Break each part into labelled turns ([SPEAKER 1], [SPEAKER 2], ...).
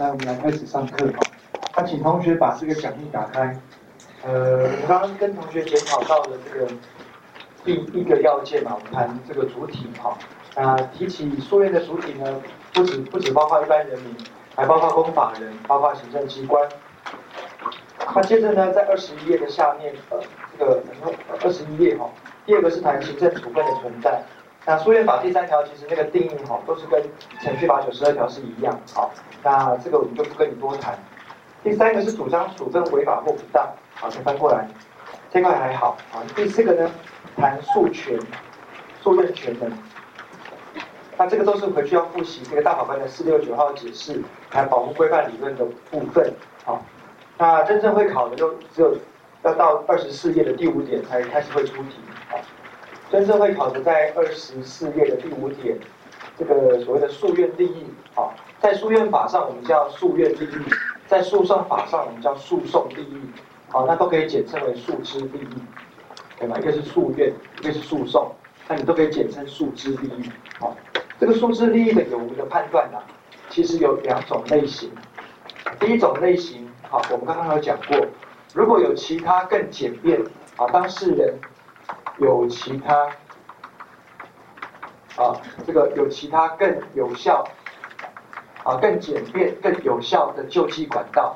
[SPEAKER 1] 那我们来开始上课哈。那请同学把这个讲义打开。我们刚刚跟同学检讨到的这个第一个要件嘛，我们谈这个主体哈。那提起诉愿的主体呢，不只包括一般人民，还包括公法人，包括行政机关。那接着呢，在21页的下面，这个21页哈，第二个是谈行政处分的存在。那诉愿法第3条其实那个定义哈，都是跟程序法92条是一样。好，那这个我们就不跟你多谈。第3个是主张处分违法或不当，好，先翻过来，这块还好。好，第4个呢，谈诉权、诉愿权能。那这个都是回去要复习这个大法官的469号解释，还有保护规范理论的部分。好，那真正会考的就只有要到24页的第5点才开始会出题。好，真正会考的在24页的第5点，这个所谓的诉愿利益。好，在诉愿法上我们叫诉愿利益，在诉讼法上我们叫诉讼利益。好，那都可以简称为诉之利益，对吗？一个是诉愿，一个是诉讼，那你都可以简称诉之利益。好，这个诉之利益的有无的判断呢，其实有2种类型。第一种类型，好，我们刚刚有讲过，如果有其他更简便，啊，当事人有其他，这个有其他更有效，更简便、更有效的救济管道。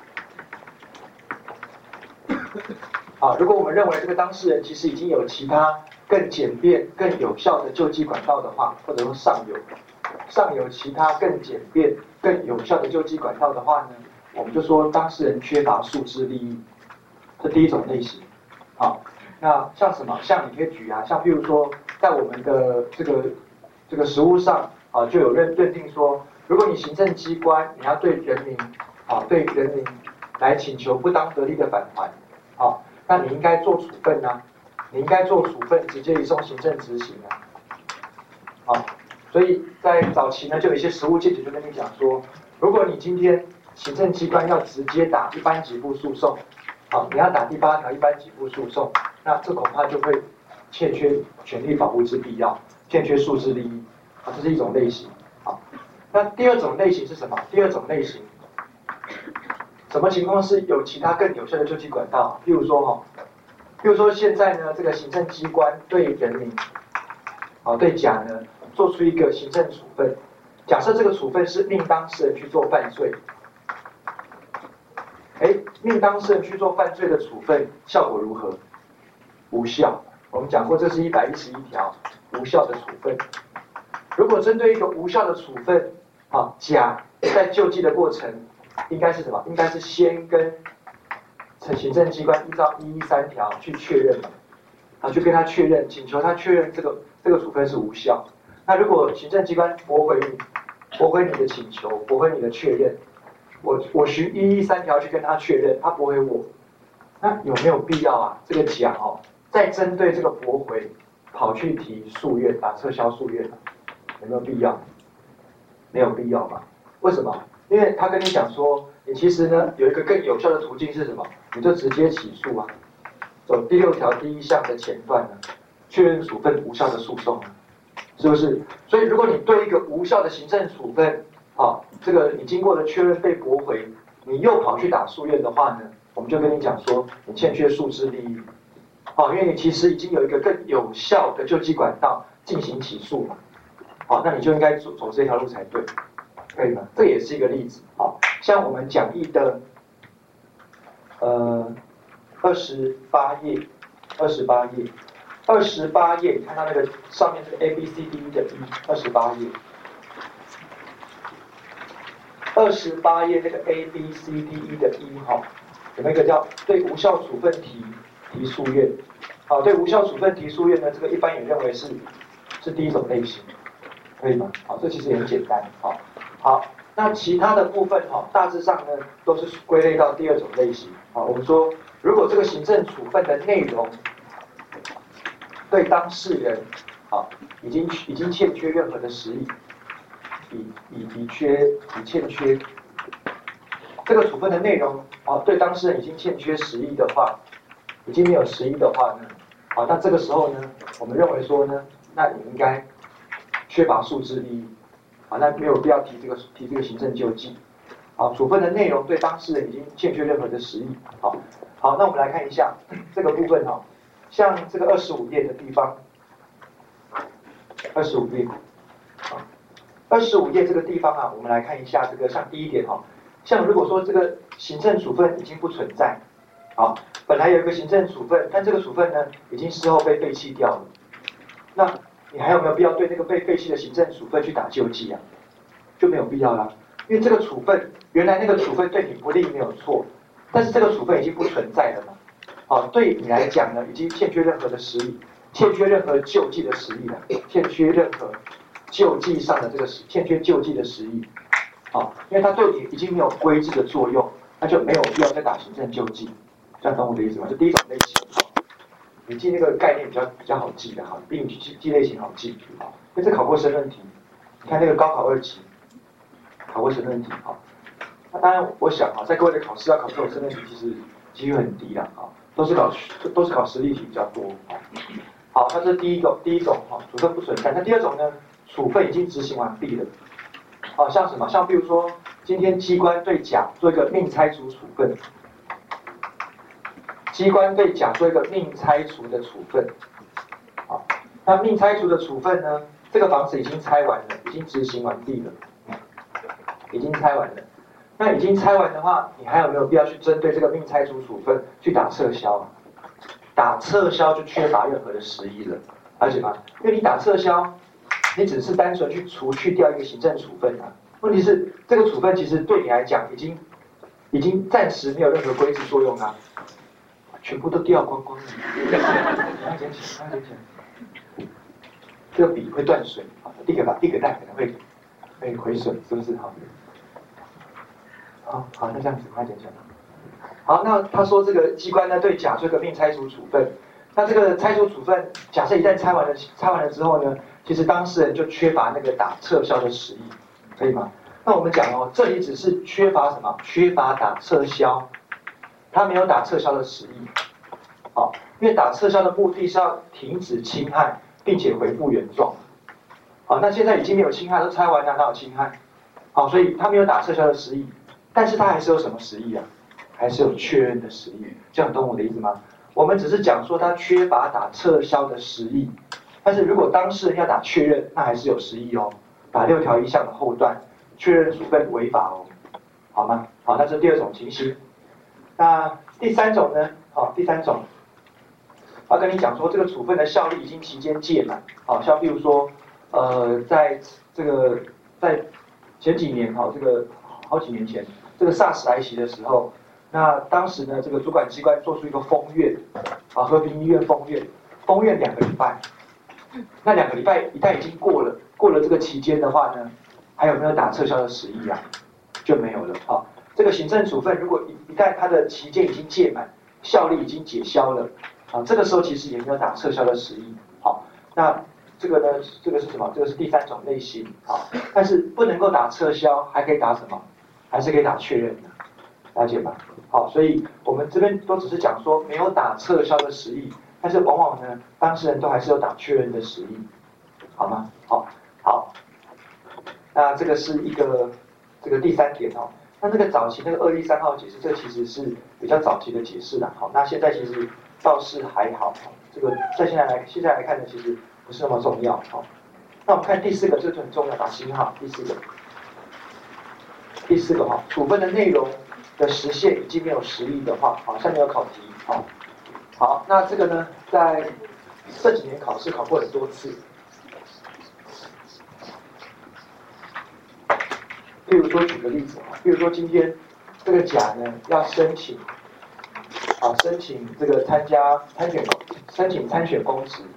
[SPEAKER 1] 如果我们认为这个当事人其实已经有其他更简便、更有效的救济管道的话，或者说上有其他更简便、更有效的救济管道的话呢，我们就说当事人缺乏诉之利益，这第一种类型。好，那像什么？像你可以举像譬如说，在我们的这个实务上就有认定说，如果你行政机关你要对人民来请求不当得利的返还，那你应该做处分啊，你应该做处分，直接移送行政执行啊。所以在早期呢，就有一些实务见解就跟你讲说，如果你今天行政机关要直接打一般给付诉讼，你要打第8条一般给付诉讼，那这恐怕就会欠缺权利保护之必要，欠缺诉之利益，这是一种类型。那第2种类型是什么？第2种类型，什么情况是有其他更有效的救济管道？譬如说现在呢，这个行政机关对人民，对甲呢做出一个行政处分，假设这个处分是令当事人去做犯罪，令当事人去做犯罪的处分效果如何？无效。我们讲过，这是111条无效的处分。如果针对一个无效的处分，甲在救济的过程应该是什么？应该是先跟行政机关依照113条去确认嘛，去跟他确认，请求他确认这个处分是无效。那如果行政机关驳回你的请求，驳回你的确认，我循113条去跟他确认，他驳回我，那有没有必要这个甲再针对这个驳回跑去提诉愿撤销诉愿有没有必要？没有必要嘛？为什么？因为他跟你讲说，你其实呢有一个更有效的途径是什么？你就直接起诉走第6条第1项的前段确认处分无效的诉讼是不是？所以如果你对一个无效的行政处分，这个你经过了确认被驳回，你又跑去打诉愿的话呢，我们就跟你讲说，你欠缺诉之利益，因为你其实已经有一个更有效的救济管道进行起诉嘛，那你就应该走这条路才对。可以吗？这也是一个例子。像我们讲义的28页，你看到那个上面这个 A B C D E 的 E，28页，28页那个 A B C D E 的 E 有没有一个叫对无效处分提诉愿？对无效处分提诉愿呢，这个一般也认为是第一种类型，可以吗？这其实也很简单。好，那其他的部分大致上呢都是归类到第2种类型。我们说，如果这个行政处分的内容对当事人已经欠缺任何的实益，已欠缺这个处分的内容对当事人已经欠缺实益的话，已经没有实益的话呢，那这个时候呢，我们认为说呢，那你应该缺乏诉之利益。那没有必要提这个行政救济。 好，处分的内容对当事人已经欠缺任何的实益。好，那我们来看一下这个部分哈，像这个25页的地方，25页，好，25页这个地方啊，我们来看一下这个像第一点哈，像如果说这个行政处分已经不存在，好，本来有一个行政处分，但这个处分呢已经事后被废弃掉了，那你还有没有必要对那个被废弃的行政处分去打救济啊？就没有必要啦，因为这个处分原来那个处分对你不利没有错，但是这个处分已经不存在了嘛，好，对你来讲呢，已经欠缺任何的实益，欠缺任何救济的实益了，欠缺任何救济上的这个欠缺救济的实益，好，因为它对你已经没有规制的作用，那就没有必要再打行政救济，这样懂我的意思吗？这第一种类型，你记那个概念比较好记的哈，比你记类型好记啊，因为这考过申论题，你看那个高考2级。考过申论题哈，那当然我想啊，在各位的考试要考这种申论题，其实几率很低啦啊，都是考实例题比较多啊。好，那这是第一种哈，处分不存在。那第二种呢，处分已经执行完毕了，啊，像什么？像比如说今天机关对甲做一个命拆除处分，机关对甲做一个命拆除的处分，好，那命拆除的处分呢，这个房子已经拆完了，已经执行完毕了。已经拆完了，那已经拆完的话，你还有没有必要去针对这个命拆除处分去打撤销啊？打撤销就缺乏任何的实益了，了解吗？因为你打撤销，你只是单纯去除去掉一个行政处分啊。问题是这个处分其实对你来讲已经暂时没有任何规制作用啊，全部都掉光光了。快捡起，快捡起。这个笔会断水，地葛带可能会毁损，是不是？好，那这样子快点讲。好，那他说这个机关呢对甲做一个命拆除处分，那这个拆除处分，假设一旦拆完了之后呢，其实当事人就缺乏那个打撤销的实益，可以吗？那我们讲哦，这里只是缺乏什么？缺乏打撤销，他没有打撤销的实益。好，因为打撤销的目的是要停止侵害，并且恢复原状。好，那现在已经没有侵害，都拆完了，哪有侵害？好，所以他没有打撤销的实益，但是他还是有什么实益啊？还是有确认的实益，这样懂我的意思吗？我们只是讲说他缺乏打撤销的实益，但是如果当事人要打确认，那还是有实益哦。打6条1项的后段，确认处分违法哦，好吗？好，那这是第二种情形。那第三种呢？好，第三种，我要跟你讲说，这个处分的效力已经期间届满，好，像比如说，在前几年哈，这个好几年前，这个 SARS 来袭的时候，那当时呢，这个主管机关做出一个封院，啊，和平医院封院2个礼拜，那2个礼拜一旦已经过了这个期间的话呢，还有没有打撤销的实益啊？就没有了啊。这个行政处分如果一旦它的期间已经届满，效力已经解消了，啊，这个时候其实也没有打撤销的实益。好，那这个呢，这个是什么？这个是第三种类型，好，但是不能够打撤销，还可以打什么？还是可以打确认的，了解吧？好，所以我们这边都只是讲说没有打撤销的实益，但是往往呢，当事人都还是有打确认的实益，好吗？好，那这个是一个这个第三点哦。那这个早期那个2例3号解释，这其实是比较早期的解释啦。好，那现在其实倒是还好，这个在现在来看呢，其实不是那么重要。好，那我们看第4个，这个很重要，打星号。第四个哈，处分的内容的实现已经没有实益的话，好，下面有考题，好，那这个呢，在这几年考试考过很多次。譬如说，举个例子啊，譬如说今天这个甲呢要申请这个申请参选公职，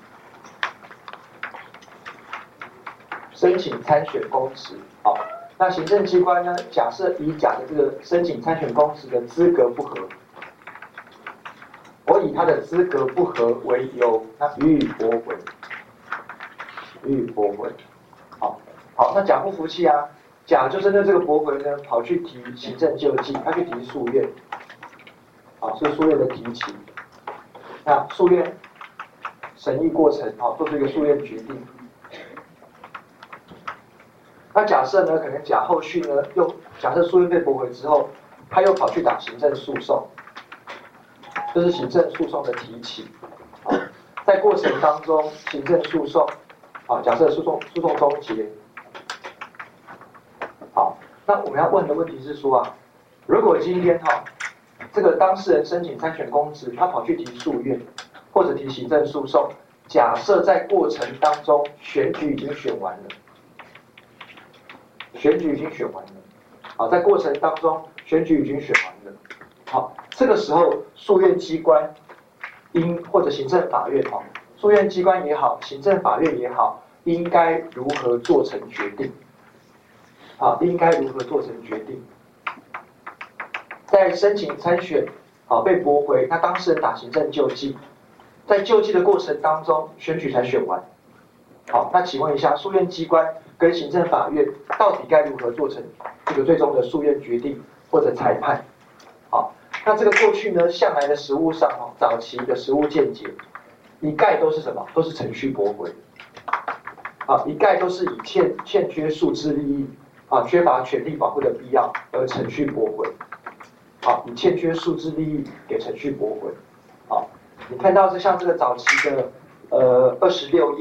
[SPEAKER 1] 好，那行政机关呢，假设以甲的这个申请参选公职的资格不合，我以他的资格不合为由，那予以驳回，好，那甲不服气啊。甲就针对这个驳回呢，跑去提行政救济，他去提诉愿，好，是诉愿的提起。那诉愿审议过程，好，做出一个诉愿决定。那假设呢，可能甲后续呢又假设诉愿被驳回之后，他又跑去打行政诉讼，这是行政诉讼的提起。在过程当中，行政诉讼，假设诉讼终结，好，那我们要问的问题是说如果今天这个当事人申请参选公职，他跑去提诉愿或者提行政诉讼，假设在过程当中选举已经选完了，在过程当中选举已经选完了，好，这个时候诉愿机关或者行政法院诉愿机关也好，行政法院也好，应该如何做成决定？应该如何做成决定？在申请参选被驳回，那当事人打行政救济，在救济的过程当中，选举才选完。好，那请问一下，诉愿机关跟行政法院到底该如何做成这个最终的诉愿决定或者裁判？好，那这个过去呢，向来的实务上早期的实务见解，一概都是什么？都是程序驳回。一概都是以欠缺诉之利益缺乏权利保护的必要而程序驳回。以欠缺诉之利益给程序驳回。你看到像这个早期的26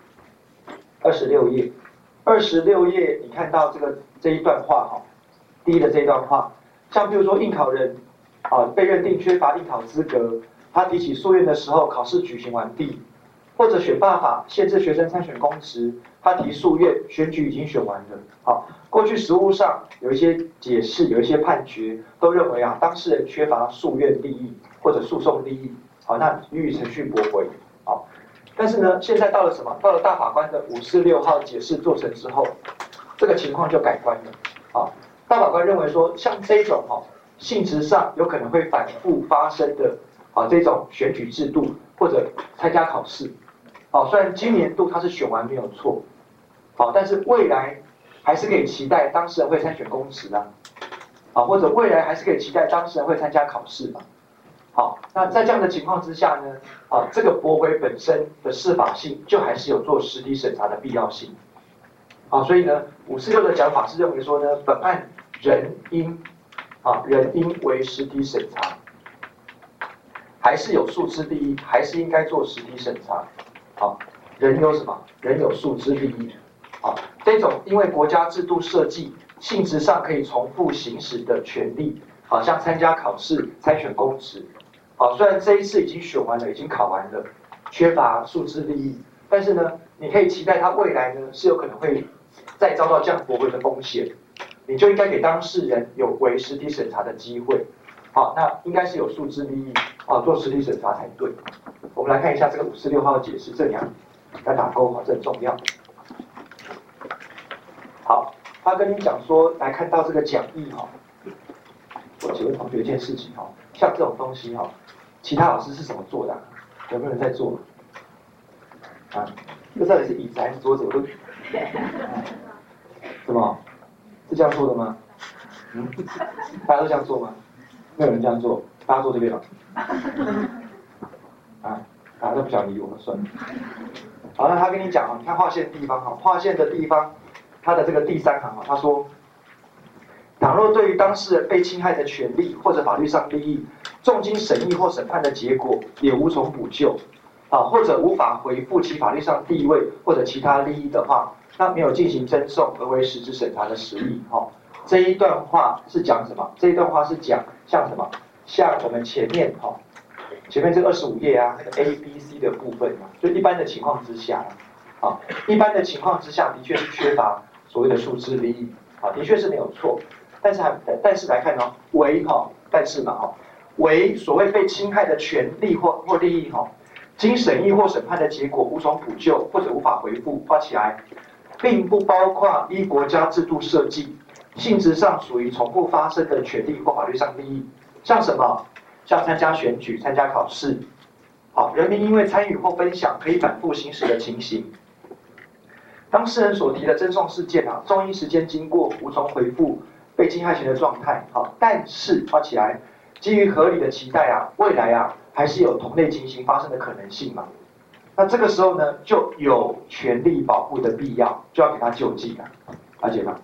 [SPEAKER 1] 页，你看到这一段话第一的这一段话，像比如说应考人被认定缺乏应考资格，他提起诉愿的时候，考试举行完毕，或者选罢法限制学生参选公职，他提诉愿，选举已经选完了。过去实务上有一些解释，有一些判决都认为当事人缺乏诉愿利益或者诉讼利益，那予以程序驳回。但是呢，现在到了什么？到了大法官的546号解释做成之后，这个情况就改观了。大法官认为说，像这种性质上有可能会反复发生的这种选举制度或者参加考试，虽然今年度它是选完没有错，但是未来还是可以期待当事人会参选公职或者未来还是可以期待当事人会参加考试那在这样的情况之下呢，这个驳回本身的适法性就还是有做实体审查的必要性。所以呢，546的讲法是认为说呢，本案仍应为实体审查，还是有诉之利益，还是应该做实体审查。人有什么？人有诉之利益。这种因为国家制度设计性质上可以重复行使的权利，像参加考试、参选公职。虽然这一次已经选完了，已经考完了，缺乏诉之利益，但是呢，你可以期待他未来呢是有可能会再遭到这样驳回的风险，你就应该给当事人有为实体审查的机会。那应该是有诉之利益做实体审查才对。我们来看一下这个546号的解释，这两要打勾这很重要。好，他跟你讲说，来看到这个讲义我请问同学一件事情像这种东西其他老师是怎么做的有没有人在做这到底是椅子还是桌子？什么？是这样做的吗？大家都这样做吗？没有人这样做，大家做这边大家都不想理我，算了。好，那他跟你讲你看划线的地方划线的地方，他的这个第3行他说，倘若对于当事人被侵害的权利或者法律上利益，重经审议或审判的结果也无从补救，或者无法回复其法律上地位或者其他利益的话，那没有进行争讼而为实质审查的实益。这一段话是讲什么？这一段话是讲像什么？像我们前面这个25页那个 A、B、C 的部分就一般的情况之下一般的情况之下的确是缺乏所谓的诉之利益的确是没有错。但是来看为但是为所谓被侵害的权利或利益经审议或审判的结果无从补救或者无法回复，画起来，并不包括依国家制度设计性质上属于重复发生的权利或法律上利益，像什么？像参加选举、参加考试，人民因为参与或分享可以反复行使的情形。当事人所提的争讼事件终因时间经过无从回复被侵害权的状态但是画起来，基于合理的期待未来还是有同类情形发生的可能性嘛？那这个时候呢，就有权利保护的必要，就要给他救济了，了解吗？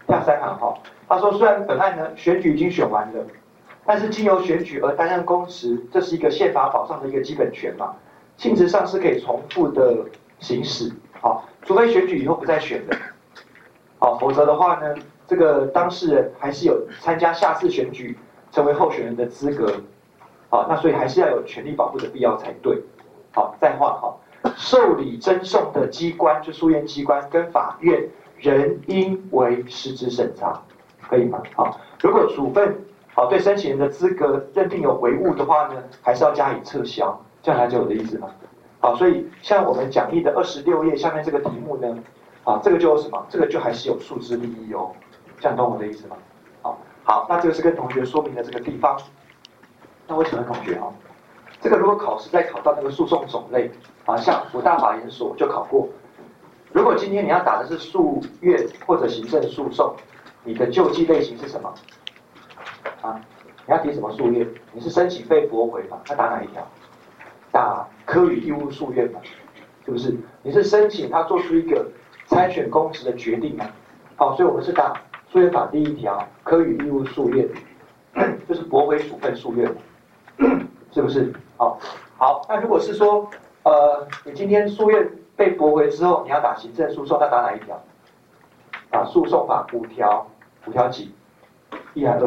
[SPEAKER 1] 下3行哈，他说虽然本案呢选举已经选完了，但是经由选举而担任公职，这是一个宪法保障的一个基本权嘛，性质上是可以重复的行使，好，除非选举以后不再选了，好，否则的话呢，这个当事人还是有参加下次选举成为候选人的资格，好，那所以还是要有权利保护的必要才对，好，再画好。受理侦讼的机关，就诉愿机关跟法院仍应为实质审查，可以吗？好，如果处分好对申请人的资格认定有违误的话呢，还是要加以撤销，这样了解我的意思吗？好，所以像我们讲义的26页下面这个题目呢，啊，这个就有什么？这个就还是有诉之利益哦，这样懂我的意思吗？好，那这个是跟同学说明的这个地方。那我请问同学啊，这个如果考试再考到那个诉讼种类啊，像五大法研所就考过。如果今天你要打的是诉愿或者行政诉讼，你的救济类型是什么？啊，你要提什么诉愿？你是申请被驳回嘛？那打哪一条？打科予义务诉愿嘛？是不是？你是申请他做出一个参选公职的决定嘛？好，所以我们是打诉愿法第1条科予义务诉愿，就是驳回处分诉愿，是不是？好，那如果是说，你今天诉愿被驳回之后，你要打行政诉讼，那打哪一条？打诉讼法5条几？1还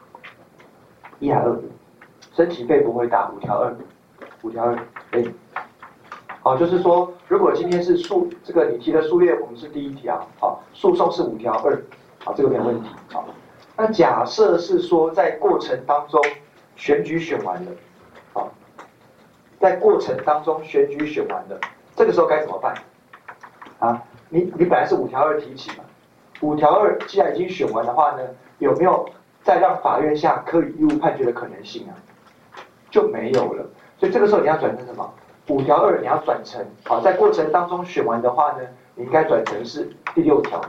[SPEAKER 1] 2？1还2？申请被驳回打5条2，对。好，就是说，如果今天是这个你提的诉愿，我们是第1条，好，诉讼是5条2，好，这个没有问题，好。那假设是说在过程当中选举选完了，好，在过程当中选举选完了，这个时候该怎么办？啊，你本来是5条2提起嘛，5条2既然已经选完的话呢，有没有再让法院下科予义务判决的可能性啊？就没有了。所以这个时候你要转成什么？5条2你要转成，好，在过程当中选完的话呢，你应该转成是第6条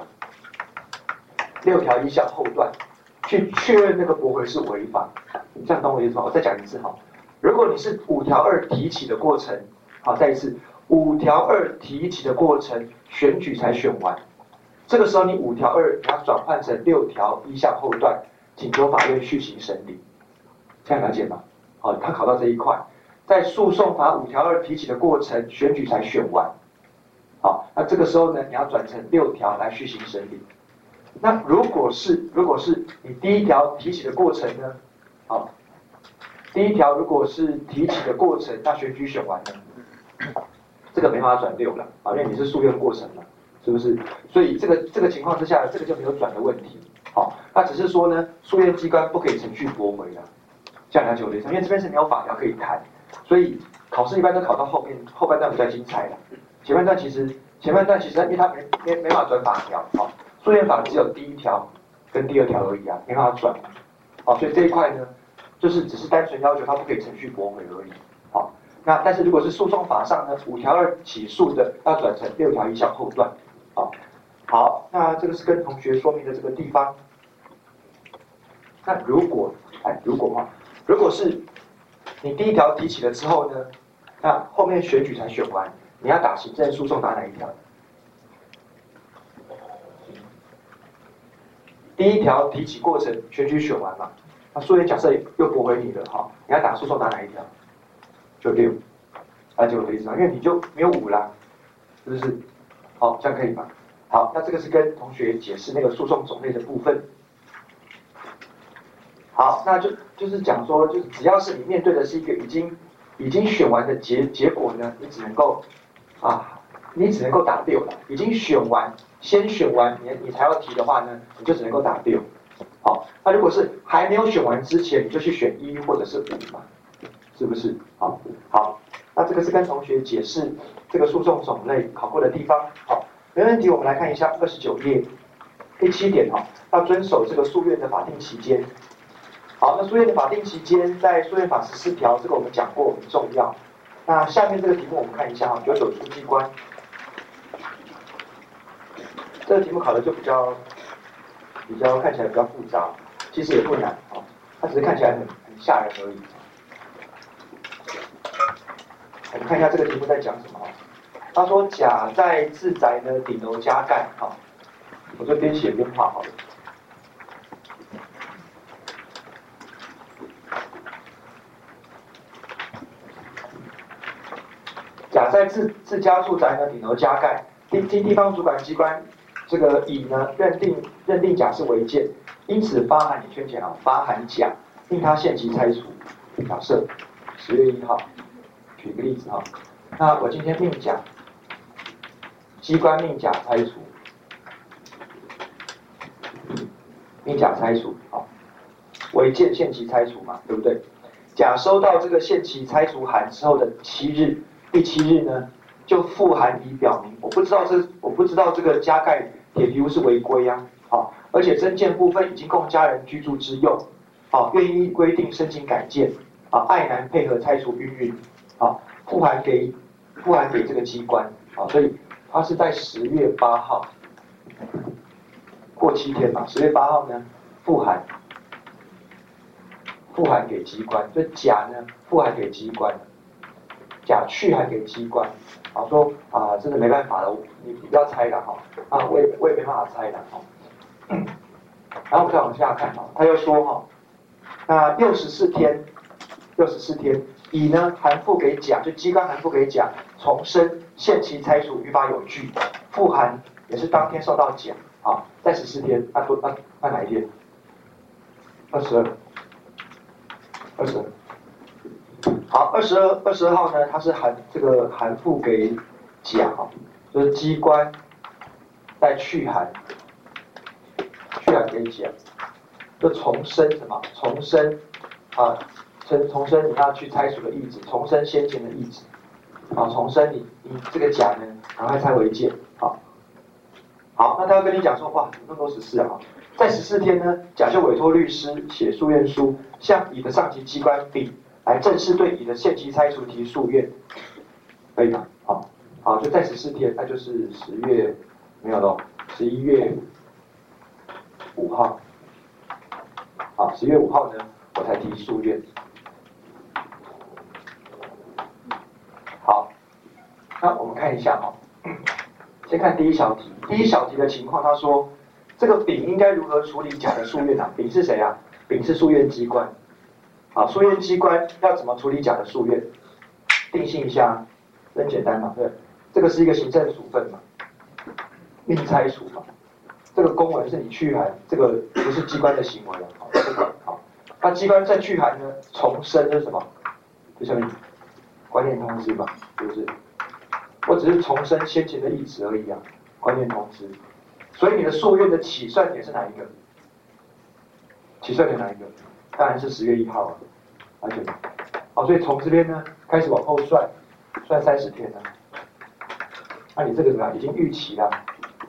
[SPEAKER 1] ，6条1项后段，去确认那个驳回是违法。你这样懂我意思吗？我再讲一次哈。如果你是5条2提起的过程，好，再一次，5条2提起的过程，选举才选完，这个时候你5条2你要转换成6条1项后段，请求法院续行审理，这样了解吗？好，他考到这一块。在诉讼法5条2提起的过程，选举才选完，好，那这个时候呢，你要转成6条来续行审理。那如果是你第1条提起的过程呢，好，第1条如果是提起的过程，那选举选完了，这个没办法转6了，啊，因为你是诉愿过程嘛，是不是？所以这个情况之下，这个就没有转的问题，好，那只是说呢，诉愿机关不可以程序驳回了，这样了解我的意思，因为这边是没有法条可以谈。所以考试一般都考到后半段比较精彩了，前半段其实因为它没法转法条，好，诉愿法只有第1条跟第2条而已啊，没办法转，好，所以这一块呢，就是只是单纯要求它不可以程序驳回而已，好，那但是如果是诉讼法上呢，5条2起诉的要转成6条1项后段，好，那这个是跟同学说明的这个地方。那如果是你第1条提起了之后呢，那后面选举才选完，你要打行政诉讼打哪一条？第1条提起过程选举选完嘛，那诉愿假设又驳回你了，好，你要打诉讼打哪一条？就6，了解我的意思吗？因为你就没有5啦，是不是？好，这样可以吗？好，那这个是跟同学解释那个诉讼种类的部分。好，那就是讲说，就是只要是你面对的是一个已经选完的结果呢，你只能够打6了。已经先选完，你才要提的话呢，你就只能够打6。好，那如果是还没有选完之前，你就去选1或者是5嘛，是不是？好，那这个是跟同学解释这个诉讼种类考过的地方。好，没问题，我们来看一下29页第7点哈，要遵守这个诉愿的法定期间。好，那诉愿的法定期间在诉愿法14条，这个我们讲过很重要。那下面这个题目我们看一下哈，99书记官，这个题目考的就比较看起来比较复杂，其实也不难啊，它只是看起来很吓人而已。我们看一下这个题目在讲什么。他说甲在自宅呢顶楼加盖，我就边写边画好了。 在自家住宅呢顶楼加盖，经地方主管机关这个乙呢认定甲是违建，因此发函你圈起来啊，发函甲令他限期拆除。假设10月1号，举个例子哈，那我今天命甲，机关命甲拆除，命甲拆除啊，违建限期拆除嘛，对不对？甲收到这个限期拆除函之后的第7日呢，就复函以表明，我不知道这个加盖铁皮屋是违规啊，好，而且增建部分已经供家人居住之用，好，愿意规定申请改建，啊，爱男配合拆除运，好，复函给这个机关，好，所以他是在10月8号，过7天嘛，10月8号呢复函给机关，所以甲呢复函给机关，甲去函给机关，啊说啊真的没办法了，你不要拆了哈，啊我也没办法拆了哈，然后我们再往下看哈，他又说哈，那64天，乙呢函复给甲，就机关函复给甲，重申限期拆除于法有据，复函也是当天收到甲，啊在14天，那哪一天？22。好，22号呢，他是函复给甲，就是机关再去函给甲，就重申什么？重申你要去拆除的意志，重申先前的意志，啊，重申你这个甲呢，赶快拆违建，好，那他要跟你讲说，哇，那么多14啊，在14天呢，甲就委托律师写诉愿书，向乙的上级机关丙来正式对乙的限期拆除提诉愿，可以吗？好，就在14天，那就是11月5号，好，11月5号呢，我才提诉愿。好，那我们看一下哈，先看第一小题。第一小题的情况，他说这个丙应该如何处理甲的诉愿啊？丙是谁啊？丙是诉愿机关。啊，诉愿机关要怎么处理甲的诉愿？定性一下，很简单嘛，对，这个是一个行政处分嘛，命拆除嘛，这个公文是你去函，这个不是机关的行为了，好，那机关再去函呢，重申是什么？就像观念通知嘛，是不是？我只是重申先前的意旨而已啊，观念通知。所以你的诉愿的起算点是哪一个？起算点哪一个？当然是10月1号啊，而且，好，所以从这边呢开始往后算30天了。那你这个怎么样？已经逾期了，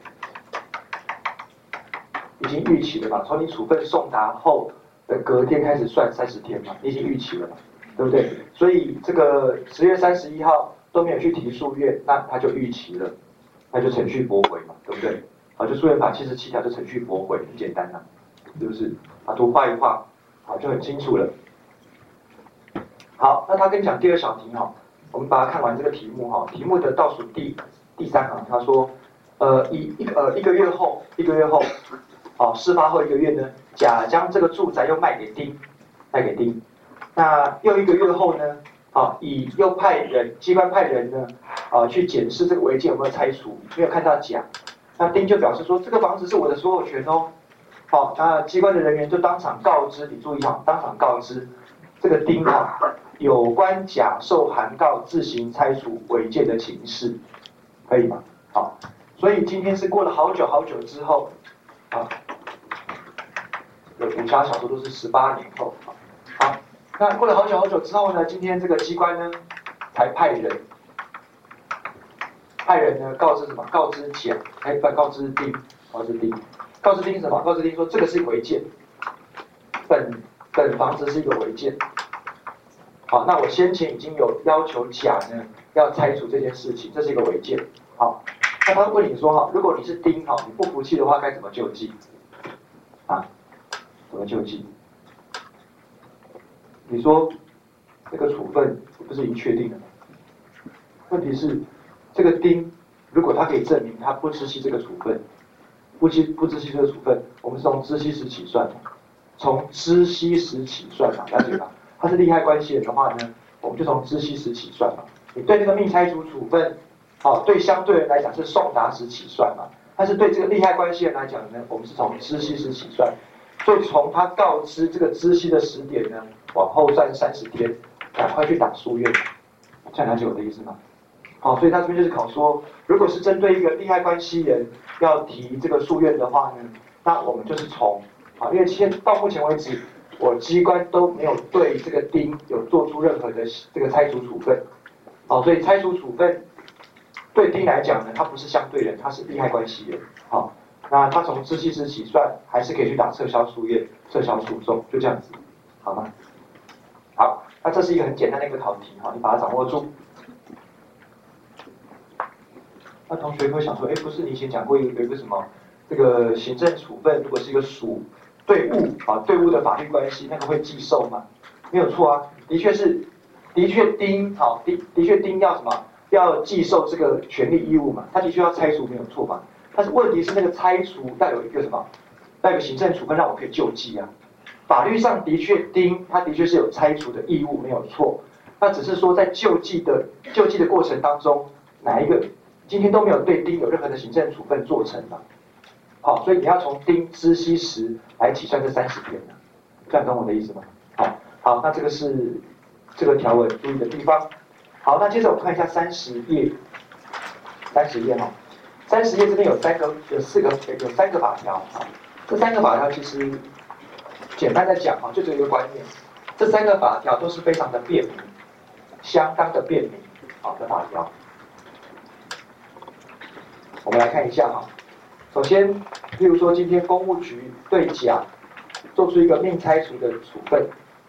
[SPEAKER 1] 嘛？从你处分送达后的隔天开始算30天嘛，你已经逾期了嘛，对不对？所以这个10月31号都没有去提诉愿，那他就逾期了，那就程序驳回嘛，对不对？好，就诉愿法77条就程序驳回，很简单呐，是不是？把图画一画，好，就很清楚了。好，那他跟你讲第二小题哈，我们把它看完这个题目哈，题目的倒数第3行，他说，一个月后，好，事发后1个月呢，甲将这个住宅又卖给丁，那又1个月后呢，啊，乙又机关派人呢，去检视这个违建有没有拆除，没有看到甲，那丁就表示说，这个房子是我的所有权哦，好，那机关的人员就当场告知，你注意哈，当场告知这个丁哈，有关甲受函告自行拆除违建的情事，可以吗？好，所以今天是过了好久之后，啊，有武侠小说都是18年后，好，那过了好久之后呢，今天这个机关呢，才派人呢告知什么？告知甲，告知丁，告知丁什么？告知丁说这个是违建，本房子是一个违建。好，那我先前已经有要求甲呢要拆除这件事情，这是一个违建。好，那他问你说哈，如果你是丁哈，你不服气的话该怎么救济？啊，怎么救济？你说这个处分不是已经确定了吗？问题是这个丁，如果他可以证明他不知悉这个处分，不知悉这个处分，我们是从知悉时起算的，从知悉时起算嘛，了解吧？他是利害关系人的话呢，我们就从知悉时起算嘛。 你对那个命拆除处分，对相对人来讲是送达时起算嘛，但是对这个利害关系人来讲呢，我们是从知悉时起算，所以从他告知这个知悉的时点呢，往后算30天，赶快去打诉愿，这样了解我的意思吗？所以他这边就是考说，如果是针对一个利害关系人要提这个诉愿的话呢，那我们就是从因为到目前为止，我机关都没有对这个丁有做出任何的这个拆除处分，所以拆除处分对丁来讲呢，他不是相对人，他是利害关系人，那他从知悉时起算，还是可以去打撤销诉愿、撤销诉讼，就这样子，好吗？好，那这是一个很简单的一个考题，你把它掌握住。那同学会想说，不是你以前讲过有一个什么，这个行政处分如果是一个属对物对物的法律关系，那个会寄受吗？没有错啊，的确丁的确丁要什么？要寄受这个权利义务嘛，他的确要拆除没有错嘛。但是问题是那个拆除要有一个什么？要有一个行政处分让我可以救济啊。法律上的确丁他的确是有拆除的义务没有错，那只是说在救济的过程当中，哪一个今天都没有对丁有任何的行政处分做成嘛？所以你要从丁知悉时来起算这30天啊，这样懂我的意思吗？好，那这个是这个条文注意的地方。好，那接着我们看一下30页，30页30页这边有3个法条这3个法条其实简单的讲就只有一个观念，这3个法条都是非常的便民，相当的便民的法条。我们来看一下首先，例如说今天公务局对甲做出一个命拆除的处分，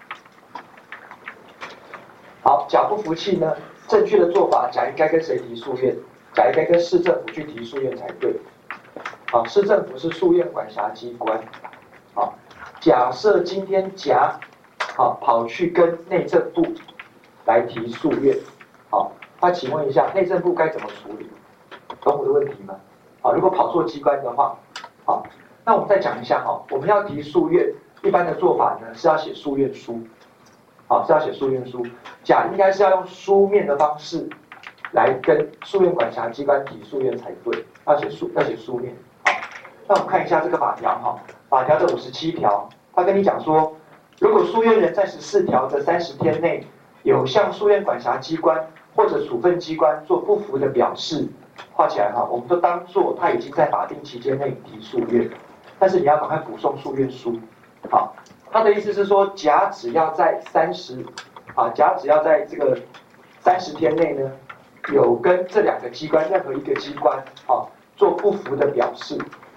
[SPEAKER 1] 好，甲不服气呢，正确的做法，甲应该跟谁提诉愿？甲应该跟市政府去提诉愿才对。市政府是诉愿管辖机关。假设今天甲跑去跟内政部来提诉愿，那请问一下，内政部该怎么处理？懂我的问题吗？如果跑错机关的话，那我们再讲一下我们要提诉愿，一般的做法呢是要写诉愿书，是要写诉愿书。甲应该是要用书面的方式来跟诉愿管辖机关提诉愿才对，要写书面。那我们看一下这个法条法条的57条，他跟你讲说，如果诉愿人在14条的30天内有向诉愿管辖机关或者处分机关做不服的表示，画起来我们都当作他已经在法定期间内提诉愿，但是你要赶快补送诉愿书。他的意思是说，甲只要在甲只要在这个30天内呢，有跟这2个机关任何一个机关做不服的表示。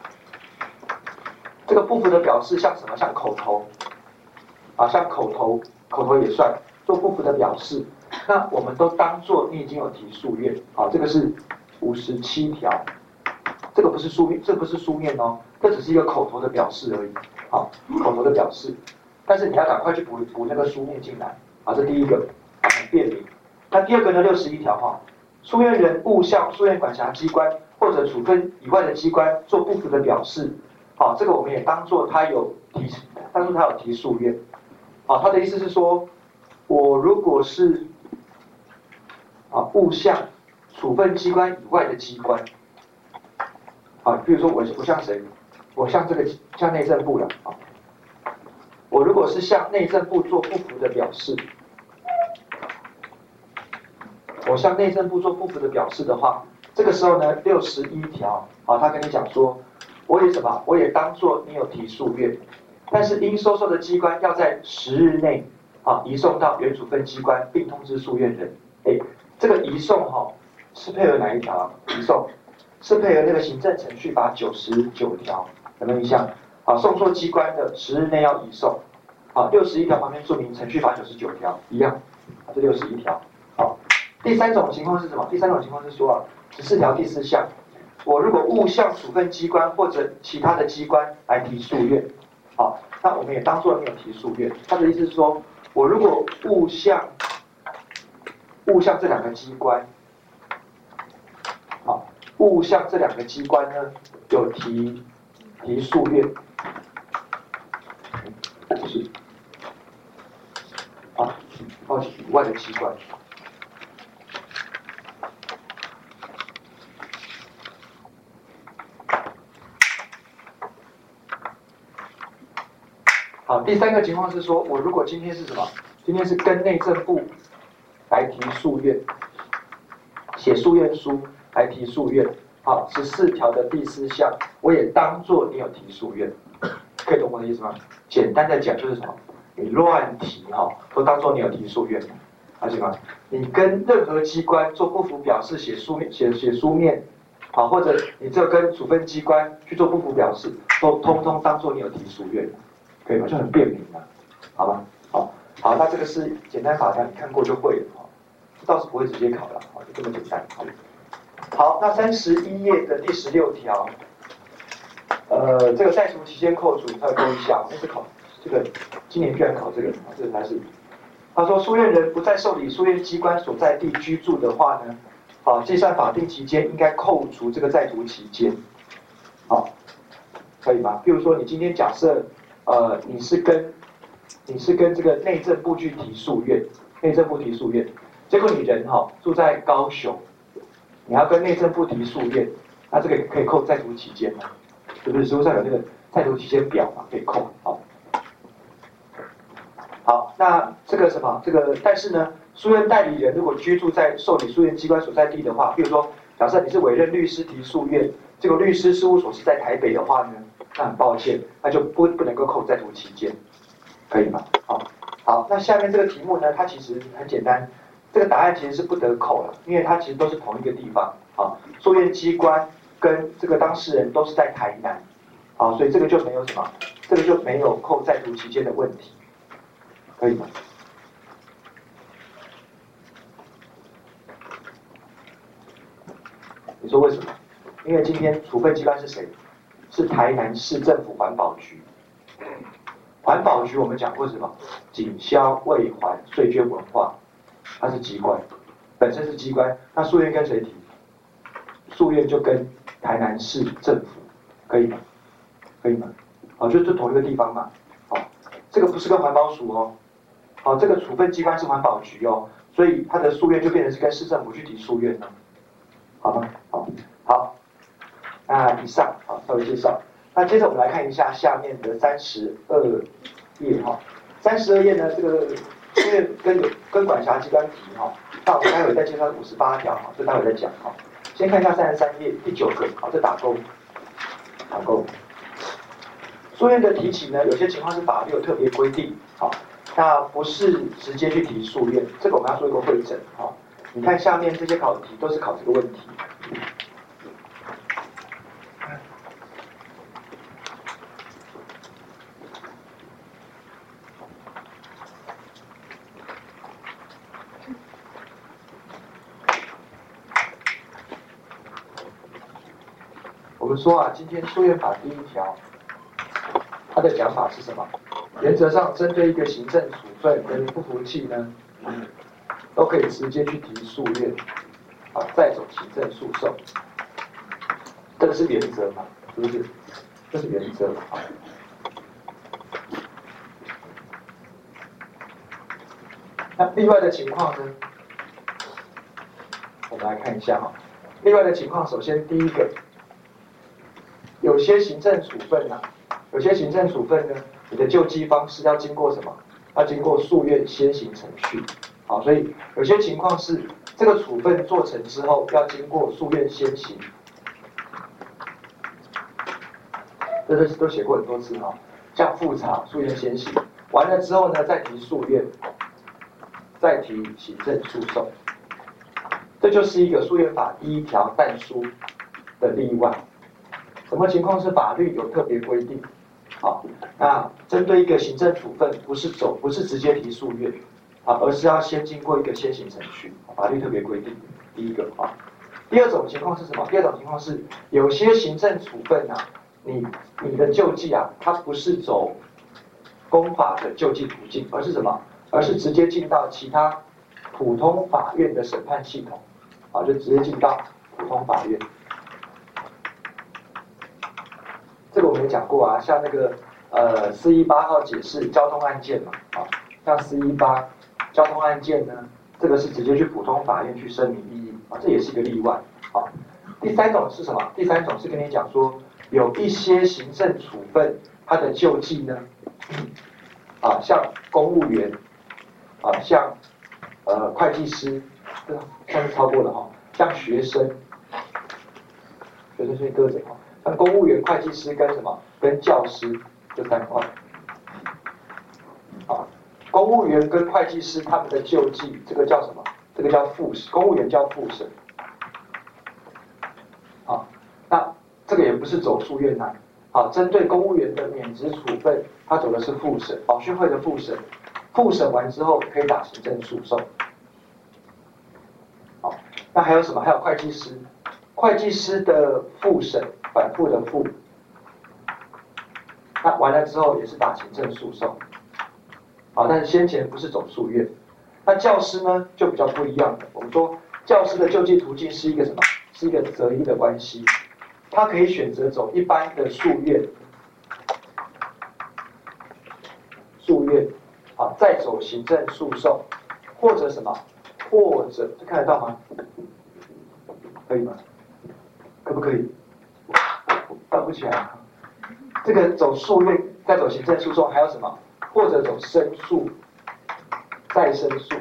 [SPEAKER 1] 这个不服的表示像什么？像口头像口头也算做不服的表示。那我们都当作你已经有提诉愿。这个是57条，这个不是书面，这不是书面这只是一个口头的表示而已。口头的表示，但是你要赶快去补那个书面进来。这第一个很便民。那第二个呢？61条诉愿人勿向诉愿管辖机关或者处分以外的机关做不服的表示。这个我们也当作他有提诉愿。他的意思是说，我如果是勿向处分机关以外的机关，比如说我向谁？我向内政部了我如果是向内政部做不服的表示，的话，这个时候呢，61条他跟你讲说，我也当作你有提诉愿，但是应收受的机关要在10日内移送到原处分机关，并通知诉愿人。这个移送是配合哪一条移送是配合那个行政程序法99条，有没有印象？送错机关的10日内要移送。61条旁边注明程序法99条一样，这61条。第3种情况是什么？第3种情况是说14条第4项，我如果误向处分机关或者其他的机关来提诉愿，那我们也当作没有提诉愿。他的意思是说，我如果误向这2个机关，误向这2个机关呢有提诉愿，就是以外的机关。 第三个情况是说，我如果今天是什么？今天是跟内政部来提诉愿，写诉愿书来提诉愿。好，14条的第4项，我也当作你有提诉愿，可以懂我的意思吗？简单的讲就是什么？你乱提都当作你有提诉愿，了解吗？你跟任何机关做不服表示，写书面，好，或者你这跟处分机关去做不服表示，都通通当作你有提诉愿，可以吗？就很便民嘛，好吗？好，那这个是简单法条，你看过就会了，这倒是不会直接考了，就这么简单。好，那31页的第16条，这个在除期间扣除，稍微勾一下，这考这个今年居然考这个，这个才是。他说，诉愿人不在受理诉愿机关所在地居住的话呢，计算法定期间应该扣除这个在途期间，可以吗？比如说你今天假设，你是跟这个内政部去提诉愿，结果你人住在高雄。你要跟内政部提诉愿，那这个可以扣在途期间吗？是不是？实务上有那个在途期间表嘛，可以扣。好，那这个什么？但是呢，诉愿代理人如果居住在受理诉愿机关所在地的话，比如说，假设你是委任律师提诉愿，这个律师事务所是在台北的话呢，那很抱歉，那就不能够扣在途期间，可以吗？好，那下面这个题目呢，它其实很简单。这个答案其实是不得扣了，因为它其实都是同一个地方，诉愿机关跟这个当事人都是在台南，所以这个就没有什么，这个就没有扣在途期间的问题，可以吗？你说为什么？因为今天处分机关是谁？是台南市政府环保局。环保局我们讲过什么？警消、卫环、税捐、文化。它是机关，本身是机关，那诉愿跟谁提？诉愿就跟台南市政府，可以吗？可以吗？就同一个地方嘛。这个不是跟环保署这个处分机关是环保局所以它的诉愿就变成是跟市政府去提诉愿了，好吗？好，那以上稍微介绍。那接着我们来看一下下面的32页32页呢，这个诉愿跟管辖机关提那我们待会再介绍58条这待会再讲先看一下33页第9个这打勾。诉愿的提起呢，有些情况是法律有特别规定那不是直接去提诉愿，这个我们要做一个会诊你看下面这些考题都是考这个问题。我们说今天诉愿法第1条，它的讲法是什么？原则上，针对一个行政处分，人民不服气呢，都可以直接去提诉愿，再走行政诉讼。这个是原则嘛？是不是？这是原则那例外的情况呢？我们来看一下例外的情况，首先第一个。有些行政处分呢，你的救济方式要经过什么？要经过诉愿先行程序。所以有些情况是这个处分做成之后，要经过诉愿先行。这都写过很多次像复查诉愿先行，完了之后呢，再提诉愿，再提行政诉讼。这就是一个诉愿法第1条但书的例外。什么情况是法律有特别规定？那针对一个行政处分，不是直接提诉愿，而是要先经过一个先行程序，法律特别规定。第一个第二种情况是什么？第二种情况是有些行政处分你的救济它不是走公法的救济途径，而是什么？而是直接进到其他普通法院的审判系统，就直接进到普通法院。这个我们也讲过像那个418号解释交通案件嘛，像418交通案件呢，这个是直接去普通法院去声明异议这也是一个例外第三种是什么？第三种是跟你讲说，有一些行政处分它的救济呢， 啊，像公务员啊，像会计师，这算是超过了哈，像学生所以搁着哈，像公务员、会计师跟什么？跟教师这3块。啊，公务员跟会计师他们的救济，这个叫什么？这个叫复审，公务员叫复审。啊，那这个也不是走诉愿难。啊，针对公务员的免职处分，他走的是复审，保训会的复审。复审完之后可以打行政诉讼。好，那还有什么？还有会计师，会计师的复审，反复的复，那完了之后也是打行政诉讼。好，但是先前不是走诉愿。那教师呢就比较不一样了。我们说教师的救济途径是一个什么？是一个择一的关系，他可以选择走一般的诉愿，好，再走行政诉讼，或者什么？或者这看得到吗？可以吗？可不可以？倒不起来。这个走诉愿，再走行政诉讼，还有什么？或者走申诉，再申诉，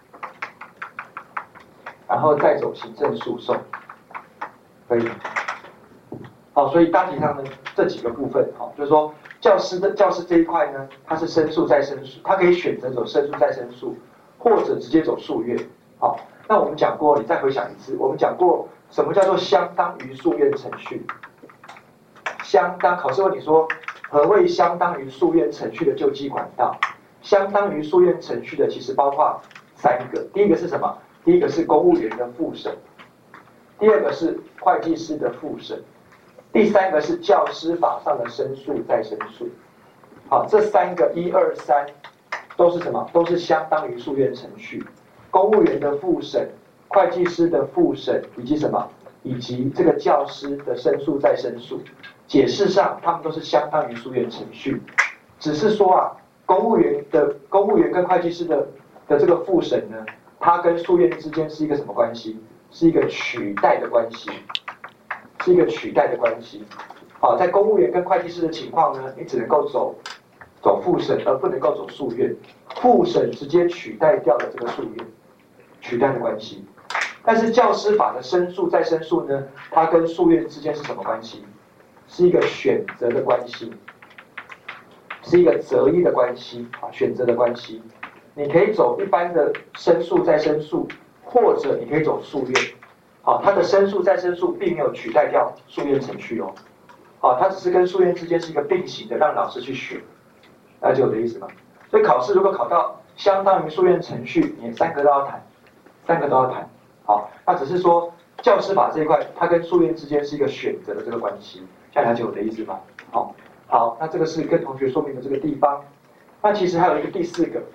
[SPEAKER 1] 然后再走行政诉讼，可以。好，所以大体上呢，这几个部分，好，就是说教师这一块呢，它是申诉再申诉，它可以选择走申诉再申诉，或者直接走诉愿。好，那我们讲过，你再回想一次，我们讲过什么叫做相当于诉愿程序？考试问你说，何谓相当于诉愿程序的救济管道？相当于诉愿程序的其实包括3个，第一个是什么？第一个是公务员的复审，第二个是会计师的复审，第3个是教师法上的申诉再申诉。好，这3个1、2、3都是什么？都是相当于诉愿程序。公务员的复审、会计师的复审，以及什么？以及这个教师的申诉再申诉。解释上，他们都是相当于诉愿程序，只是说啊，公务员跟会计师的这个复审呢，它跟诉愿之间是一个什么关系？是一个取代的关系，是一个取代的关系。好，在公务员跟会计师的情况呢，你只能够走复审，而不能够走诉愿。复审直接取代掉了这个诉愿，取代的关系。但是教师法的申诉再申诉呢，它跟诉愿之间是什么关系？是一个选择的关系，是一个择一的关系啊，选择的关系。你可以走一般的申诉再申诉，或者你可以走诉愿。好，它的申诉再申诉并没有取代掉诉愿程序哦。好，它只是跟诉愿之间是一个并行的，让老师去选，了解我的意思吗？所以考试如果考到相当于诉愿程序，你3个都要谈，3个都要谈。好，那只是说教师法这一块，它跟诉愿之间是一个选择的这个关系。这样了解我的意思吗？好，那这个是跟同学说明的这个地方。那其实还有一个第四点，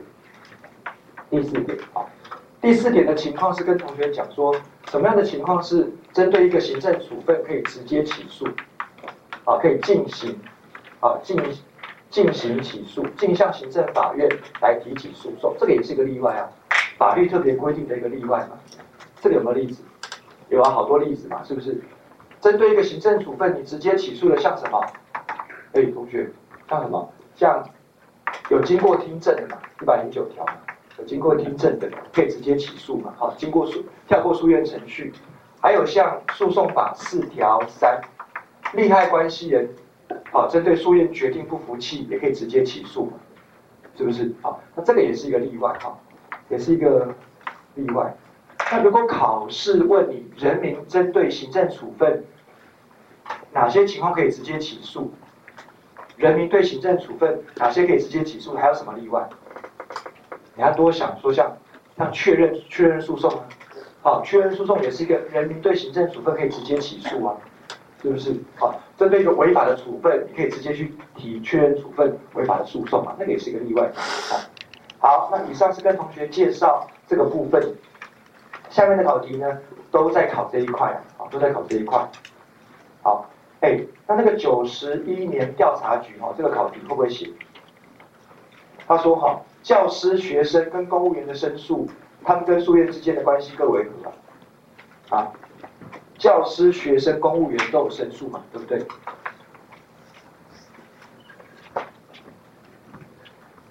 [SPEAKER 1] 好，第4点的情况是跟同学讲说，什么样的情况是针对一个行政处分可以直接起诉，啊，可以进行起诉，进向行政法院来提起诉讼，这个也是一个例外啊，法律特别规定的一个例外嘛。这个有没有例子？有啊，好多例子嘛，是不是？针对一个行政处分，你直接起诉的像什么？同学，像什么？像有经过听证的嘛，109条嘛，有经过听证的可以直接起诉嘛，好，跳过诉愿程序。还有像诉讼法4条3，利害关系人，好，针对诉愿决定不服气，也可以直接起诉嘛，是不是？好，那这个也是一个例外，哈，也是一个例外。那如果考试问你，人民针对行政处分哪些情况可以直接起诉？人民对行政处分哪些可以直接起诉？还有什么例外？你要多想说像确认诉讼啊，好，确认诉讼也是一个人民对行政处分可以直接起诉啊，是不是？好，针对一个违法的处分，你可以直接去提确认处分违法的诉讼嘛，那个也是一个例外。好，那以上是跟同学介绍这个部分。下面的考题呢，都在考这一块啊，都在考这一块。好，那个91年调查局这个考题会不会写？他说教师、学生跟公务员的申诉，他们跟诉愿之间的关系各为何啊？教师、学生、公务员都有申诉嘛，对不对？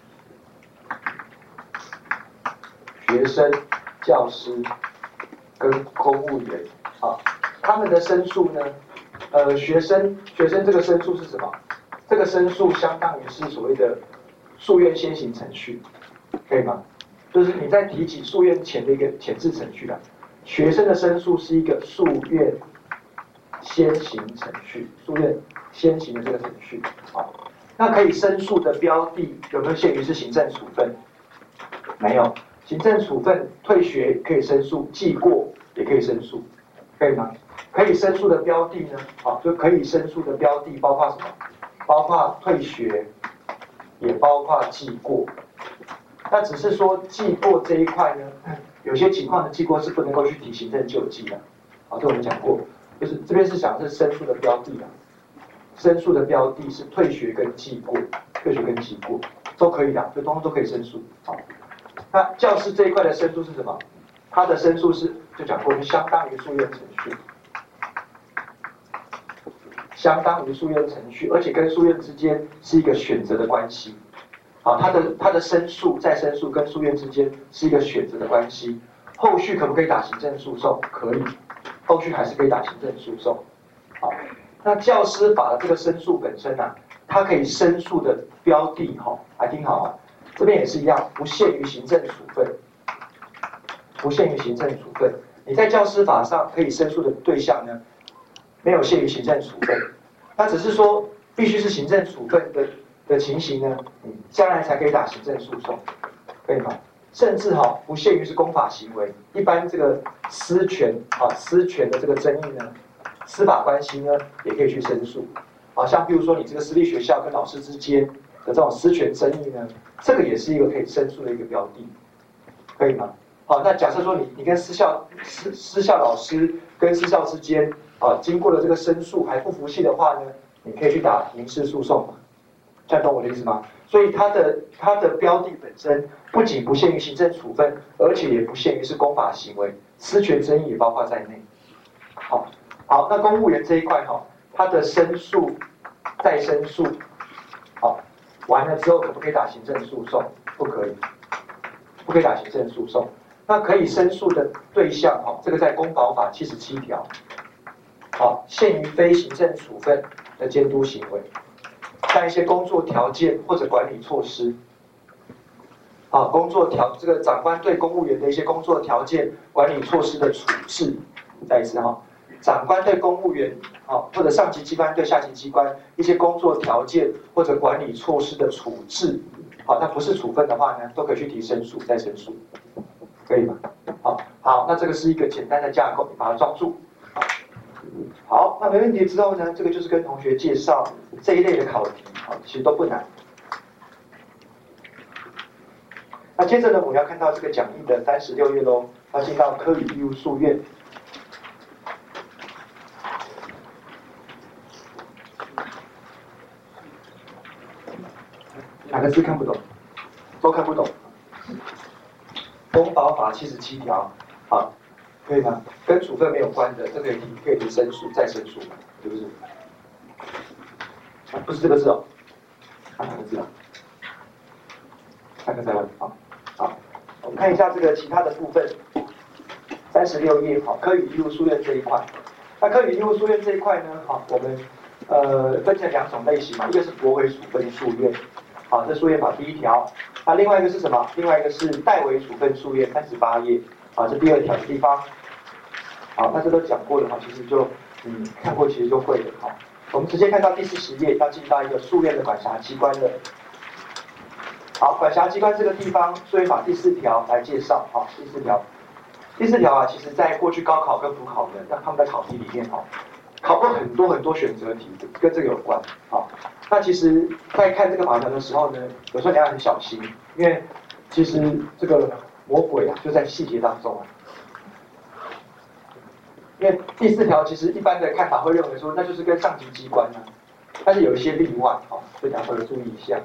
[SPEAKER 1] 学生、教师跟公务员，啊，他们的申诉呢，学生这个申诉是什么？这个申诉相当于是所谓的诉愿先行程序，可以吗？就是你在提起诉愿前的一个前置程序啦。学生的申诉是一个诉愿先行程序，诉愿先行的这个程序，好，那可以申诉的标的有没有限于是行政处分？没有，行政处分退学可以申诉，记过也可以申诉，可以吗？可以申诉的标的呢？好，就可以申诉的标的包括什么？包括退学，也包括记过。那只是说记过这一块呢，有些情况的记过是不能够去提行政救济的，啊，这我们讲过，就是这边是讲的是申诉的标的啊，申诉的标的是退学跟记过，退学跟记过都可以的，所以通通都可以申诉。好，那教师这一块的申诉是什么？他的申诉是就讲过，就相当于诉愿程序，相当于诉愿程序，而且跟诉愿之间是一个选择的关系。好，他的申诉再申诉跟诉愿之间是一个选择的关系，后续可不可以打行政诉讼？可以，后续还是可以打行政诉讼。好，那教师法的这个申诉本身啊，它可以申诉的标的来听好啊，这边也是一样，不限于行政处分，不限于行政处分。你在教师法上可以申诉的对象呢，没有限于行政处分，那只是说必须是行政处分的情形呢，你将来才可以打行政诉讼，可以吗？甚至不限于是公法行为，一般这个私权的这个争议呢，司法关系呢也可以去申诉。像比如说你这个私立学校跟老师之间的这种私权争议呢，这个也是一个可以申诉的一个标的，可以吗？好，那假设说你跟私校老师跟私校之间经过了这个申诉还不服气的话呢，你可以去打民事诉讼嘛。这样懂我的意思吗？所以它的标的本身不仅不限于行政处分，而且也不限于是公法行为，私权争议也包括在内。好，那公务员这一块它的申诉再申诉，完了之后可不可以打行政诉讼？不可以，不可以打行政诉讼。那可以申诉的对象这个在公保法77条，限于非行政处分的监督行为。像一些工作条件或者管理措施，这个长官对公务员的一些工作条件、管理措施的处置，再一次长官对公务员或者上级机关对下级机关一些工作条件或者管理措施的处置，那不是处分的话呢，都可以去提申诉再申诉，可以吗？好，那这个是一个简单的架构，你把它抓住。好，那没问题之后呢，这个就是跟同学介绍这一类的考题，其实都不难。那接着呢，我们要看到这个讲义的36页喽，要进到科语义务诉愿。哪个字看不懂？都看不懂。公保法77条，可以吗？跟处分没有关的，这个可以提申诉再申诉，是不是？不是这个字哦，看哪个字啊？看看在哪里？好，我们看一下这个其他的部分，36页科语义务诉愿这一块。那科语义务诉愿这一块呢，我们分成2种类型嘛，一个是驳回处分诉愿，这诉愿法第1条。那另外一个是什么？另外一个是代为处分诉愿，38页，这第2条的地方。那这都讲过了其实就看过其实就会了我们直接看到第40页，要进到一个诉愿的管辖机关了。好，管辖机关这个地方，诉愿法第4条来介绍。第4条其实在过去高考跟普考的，让他们在考题里面考过很多选择题，跟这个有关。那其实在看这个法条的时候呢，有时候你要很小心，因为其实这个魔鬼就在细节当中因为第4条其实一般的看法会认为说，那就是跟上级机关但是有一些例外所以大家稍微注意一下。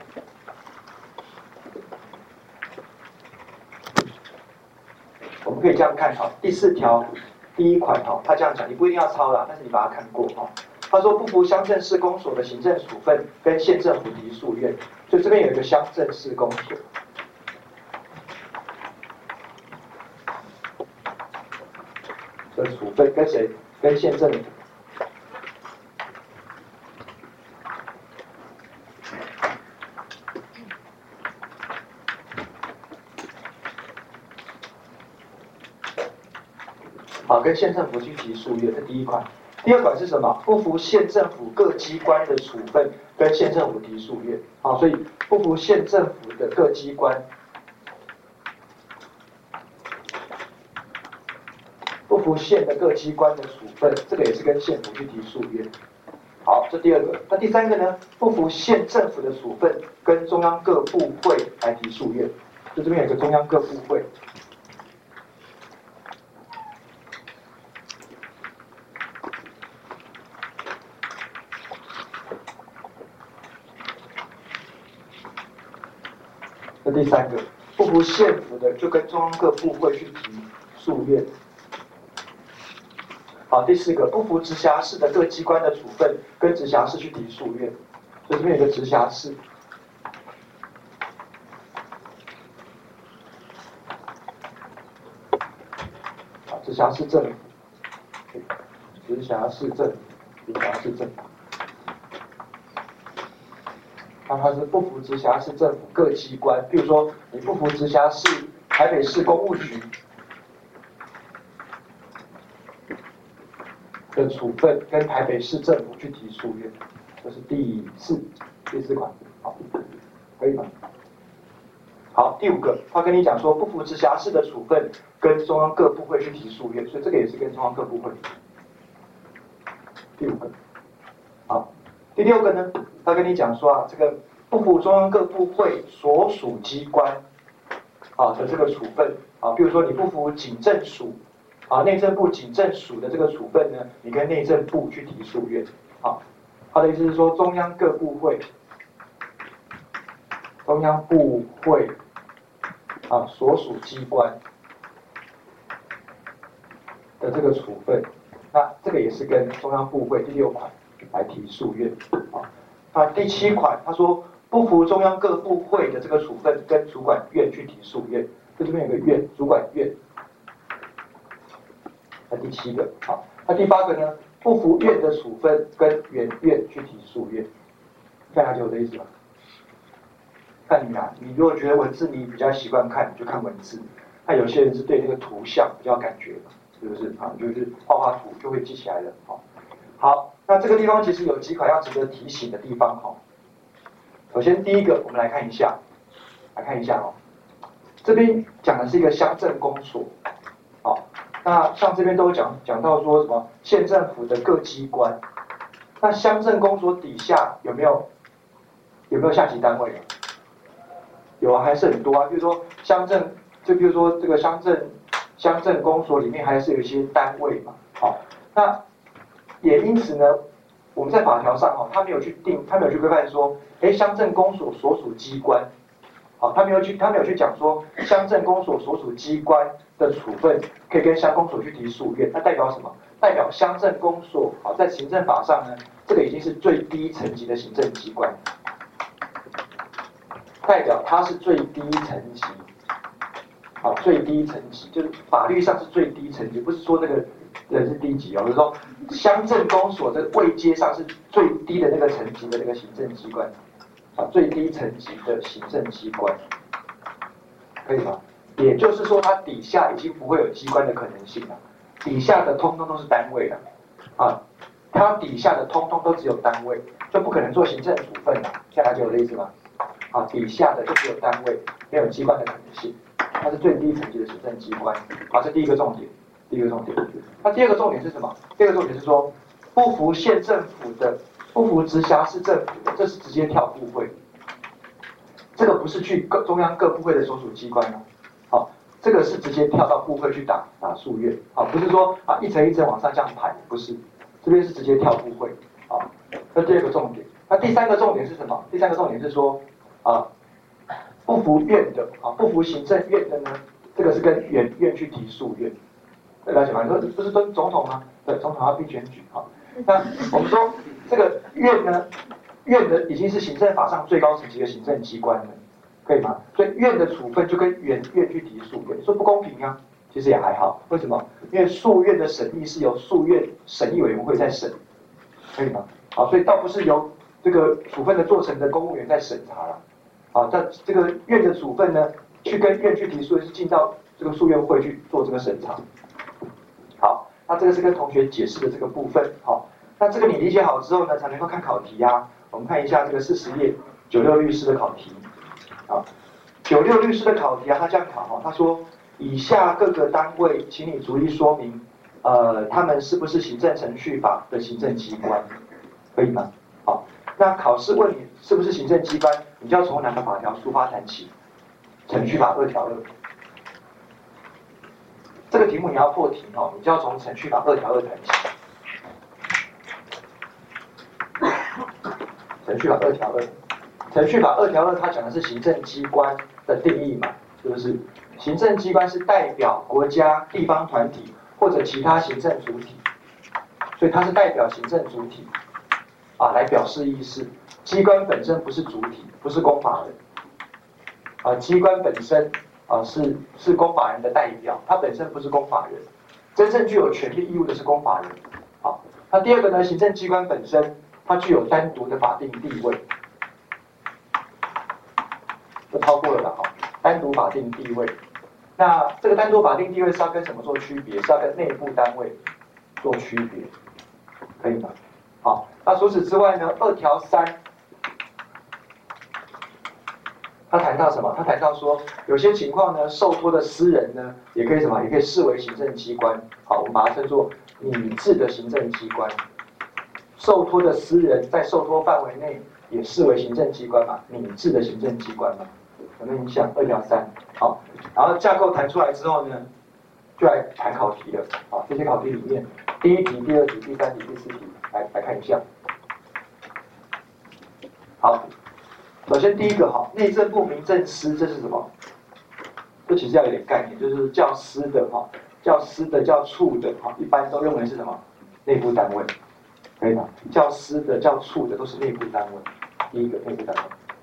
[SPEAKER 1] 我们可以这样看第4条第1款他这样讲，你不一定要抄啦，但是你把它看过他说不服乡镇市公所的行政处分，跟县政府提诉愿，所以这边有一个乡镇市公所。 的处分跟谁？跟县政府。好，跟县政府去提诉愿，这第一款。第二款是什么？不服县政府各机关的处分，跟县政府提诉愿。好，所以不服县政府的各机关，不服县的各机关的处分，这个也是跟县府去提诉愿。好，这第二个。那第三个呢？不服县政府的处分，跟中央各部会来提诉愿。就这边有个中央各部会。这第三个，不服县府的就跟中央各部会去提诉愿。好，第四个，不服直辖市的各机关的处分，跟直辖市去提诉愿。所以这边有个直辖市。好，直辖市政府，直辖市政府，直辖市政府。那它是不服直辖市政府各机关，比如说你不服直辖市台北市公务局的处分，跟台北市政府去提诉愿，这是第四款，好，可以吗？好，第五个，他跟你讲说不服直辖市的处分，跟中央各部会去提诉愿，所以这个也是跟中央各部会。第五个，好，第六个呢？他跟你讲说啊，这个不服中央各部会所属机关的这个处分啊，比如说你不服警政署内政部警政署的这个处分呢，你跟内政部去提诉愿啊。他的意思是说，中央各部会所属机关的这个处分，那这个也是跟中央部会第六款来提诉愿啊。第七款，他说不服中央各部会的这个处分，跟主管院去提诉愿。这边有个院，主管院。那第七个，好，那第八个呢？不服院的处分，跟原院去提诉愿。看下去我的意思吧。看你啊，你如果觉得文字你比较习惯看，你就看文字。那有些人是对那个图像比较感觉，是不是啊？就是画图就会记起来了。好。那这个地方其实有几款要值得提醒的地方哈。首先第一个，我们来看一下这边讲的是一个乡镇公所，好，那像这边都讲到说什么县政府的各机关，那乡镇公所底下有没有下级单位啊？有啊，还是很多啊。比如说乡镇，就比如说这个乡镇公所里面还是有一些单位嘛，好，那也因此呢，我们在法条上他没有去规范说，乡镇公所所属机关，好，他没有去讲说乡镇公所所属机关的处分可以跟乡公所去提诉愿，那代表什么？代表乡镇公所在行政法上呢，这个已经是最低层级的行政机关，代表它是最低层级，最低层级就是法律上是最低层级，不是说那个人是低级就是说乡镇公所的位阶上是最低的那个层级的那个行政机关，最低层级的行政机关，可以吗？也就是说，它底下已经不会有机关的可能性了，底下的通通都是单位了，它底下的通通都只有单位，就不可能做行政处分了。现在就有例子吗？底下的就只有单位，没有机关的可能性，它是最低层级的行政机关。这第一个重点。那第二个重点是什么？第二个重点是说，不服县政府的、不服直辖市政府的，这是直接跳部会。这个不是去中央各部会的所属机关这个是直接跳到部会去打诉愿，不是说一层一层往上这样排，不是，这边是直接跳部会。这第二个重点。那第三个重点是什么？第三个重点是说不服院的不服行政院的呢，这个是跟原院去提诉愿。了解吗？你说不是跟总统吗？对，总统要必选举那我们说这个院呢，院的已经是行政法上最高层级的行政机关了，可以吗？所以院的处分就跟原院去提诉愿，说不公平啊， 其实也还好。为什么？因为诉愿的审议是由诉愿审议委员会在审，可以吗？好，所以倒不是由这个处分的做成的公务员在审查了。好，这个院的处分呢，去跟院去提诉，是进到这个诉愿会去做这个审查。好，那这个是跟同学解释的这个部分。好，那这个你理解好之后呢，才能够看考题啊。我们看一下这个40页96律师的考题。啊，96律师的考题啊，他这样考哈，他说以下各个单位，请你逐一说明，他们是不是行政程序法的行政机关，可以吗？好，那考试问你是不是行政机关，你就要从哪个法条出发谈起？程序法2条2。这个题目你要破题哦，你就要从程序法2条2谈起。程序法2条2，程序法2条2它讲的是行政机关的定义嘛，是不是？行政机关是代表国家、地方团体或者其他行政主体，所以它是代表行政主体啊来表示意思。机关本身不是主体，不是公法人啊，机关本身啊是公法人的代表，它本身不是公法人，真正具有权利义务的是公法人。好，那第二个呢，行政机关本身它具有单独的法定地位，就超过了了哈，单独法定地位。那这个单独法定地位是要跟什么做区别？是要跟内部单位做区别，可以吗？好，那除此之外呢，2条3。他谈到什么？他谈到说，有些情况呢，受托的私人呢，也可以什么？也可以视为行政机关。好，我们把它称作拟制的行政机关。受托的私人在受托范围内也视为行政机关嘛？拟制的行政机关嘛？有没有影响？2条3。好，然后架构谈出来之后呢，就来谈考题了。好，这些考题里面，第1题、第2题、第3题、第4题，来看一下。好。首先第一个哈，内政部民政司这是什么？这其实要有点概念，就是教司的哈，教司的、教处的哈，一般都认为是什么？内部单位，可以吗？教司的、教处的都是内部单位。第一个内部单位。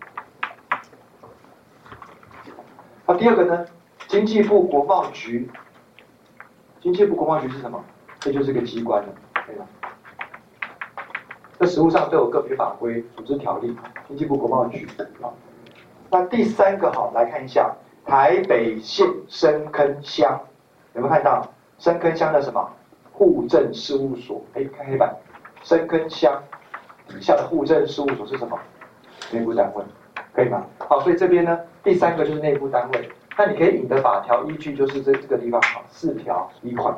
[SPEAKER 1] 那第二个呢？经济部国贸局，经济部国贸局是什么？这就是个机关了，可以吗？这实务上都有个别法规、组织条例，经济部国贸局。好，那第3个哈，来看一下台北县深坑乡，有没有看到深坑乡的什么户政事务所？哎，看黑板，深坑乡底下的户政事务所是什么？内部单位，可以吗？好，所以这边呢，第3个就是内部单位。那你可以引的法条依据就是这个地方哈，4条1款，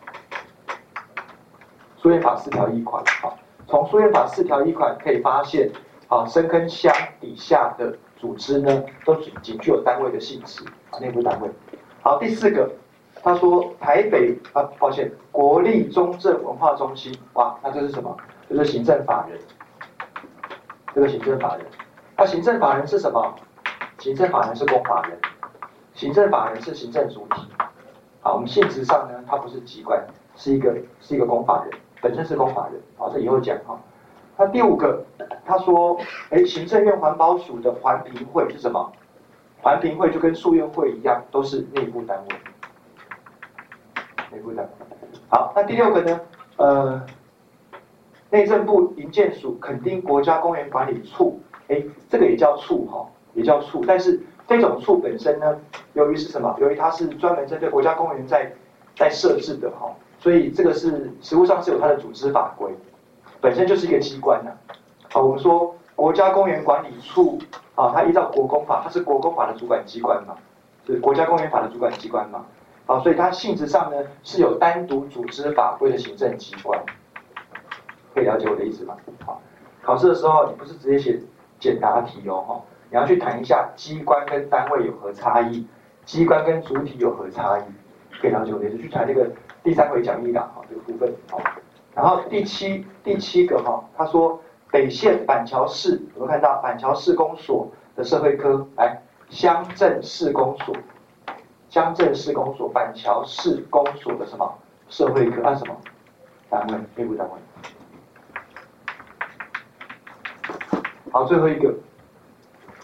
[SPEAKER 1] 诉愿法4条1款，好。从诉愿法4条1款可以发现，啊，深坑乡底下的组织呢，都仅具有单位的性质，内部单位。好，第4个，他说台北国立中正文化中心，哇，那这是什么？这是行政法人，这个行政法人。那行政法人是什么？行政法人是公法人，行政法人是行政主体。好，我们性质上呢，它不是机关，是一个公法人。本身是公法人，好，这以后讲哈。那第5个，他说，行政院环保署的环评会是什么？环评会就跟诉愿会一样，都是内部单位。内部单位。好，那第6个呢？内政部营建署垦丁国家公园管理处，这个也叫处哈，也叫处，但是这种处本身呢，由于是什么？由于它是专门针对国家公园在设置的哈。所以这个是实务上是有它的组织法规，本身就是一个机关呐。我们说国家公园管理处啊，它依照国公法，它是国公法的主管机关嘛，是国家公园法的主管机关嘛。所以它性质上呢是有单独组织法规的行政机关，可以了解我的意思吗？好，考试的时候你不是直接写简答题哦，你要去谈一下机关跟单位有何差异，机关跟主体有何差异，可以了解我的意思，去谈这个。第3回讲义啦，这个部分好。然后第七个哈，他说北县板桥市，有没有看到板桥市公所的社会科？来，乡镇市公所，乡镇市公所，板桥市公所的什么社会科？按什么单位？内部单位。好，最后一个，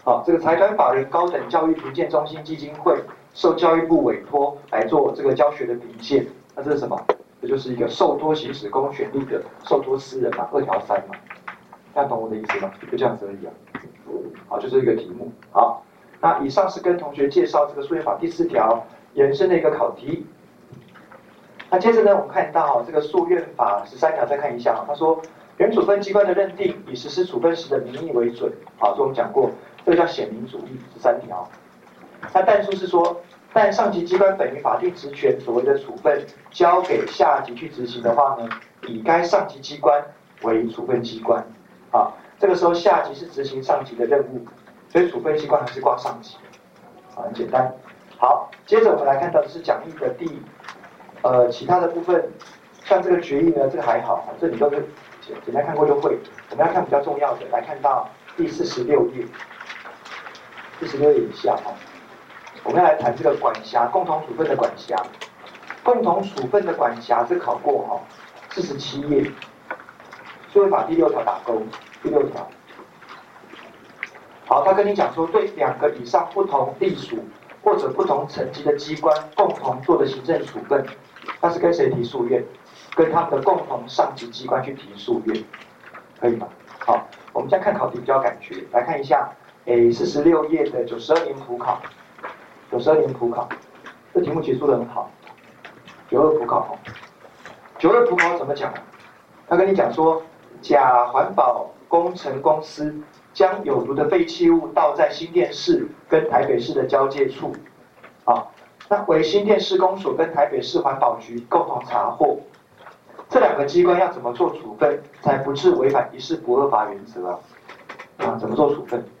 [SPEAKER 1] 好，这个财团法人高等教育评鉴中心基金会受教育部委托来做这个教学的评鉴，那这是什么？这就是一个受托行使公权力的受托私人嘛，2条3嘛，大家懂我的意思吗？就这样子而已啊。好，就是一个题目。好，那以上是跟同学介绍这个诉愿法第4条延伸的一个考题。那接着呢，我们看到这个诉愿法13条，再看一下他说，原处分机关的认定以实施处分时的民意为准。好，这我们讲过，这个叫显明主义13条。那但书是说，但上级机关本于法定职权所谓的处分交给下级去执行的话呢，以该上级机关为处分机关。啊，这个时候下级是执行上级的任务，所以处分机关还是挂上级。啊，很简单。好，接着我们来看到的是讲义的其他的部分，像这个决议呢，这个还好，这里都是简单看过就会。我们要看比较重要的，来看到第46页，46页以下哈，我们要来谈这个管辖共同处分的管辖。共同处分的管辖这考过哈，47页，诉愿法第6条打勾，第6条。好，他跟你讲说，对2个以上不同隶属或者不同层级的机关共同做的行政处分，那是跟谁提诉愿？跟他们的共同上级机关去提诉愿，可以吗？好，我们现在看考题比较感觉，来看一下，46页的92年普考，92年普考，这题目其实出得很好，92普考，92普考怎么讲？他跟你讲说，甲环保工程公司将有毒的废弃物倒在新店市跟台北市的交界处，好，那为新店市公所跟台北市环保局共同查获，这2个机关要怎么做处分，才不致违反一事不二法原则啊？啊，怎么做处分？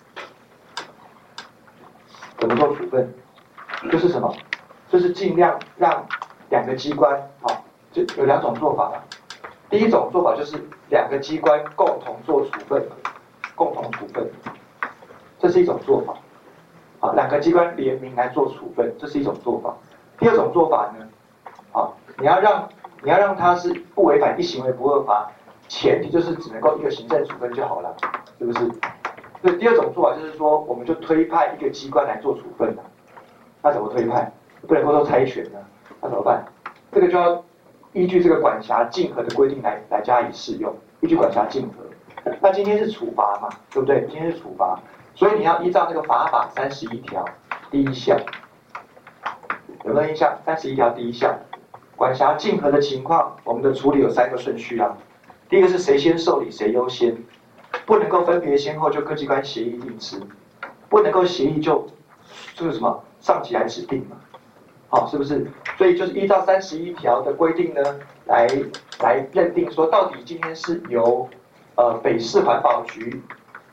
[SPEAKER 1] 怎么做处分？就是什么？就是尽量让2个机关，好，就有2种做法了。第一种做法就是2个机关共同做处分。共同处分，这是一种做法。啊，2个机关联名来做处分，这是一种做法。第二种做法呢，啊，你要让它是不违反一行为不二法，前提就是只能够一个行政处分就好了，是不是？所以第二种做法就是说，我们就推派一个机关来做处分了。那怎么推派？不能够做猜拳呢？那怎么办？这个就要依据这个管辖竞合的规定来加以适用，依据管辖竞合。那今天是处罚嘛，对不对？今天是处罚，所以你要依照那个法法31条第1项，有没有印象？31条第1项，管辖竞合的情况，我们的处理有3个顺序啊。第一个是谁先受理谁优先，不能够分别先后就各机关协议定之，不能够协议就是什么上级来指定嘛，好，是不是？所以就是依照31条的规定呢，来认定说到底今天是由北市环保局，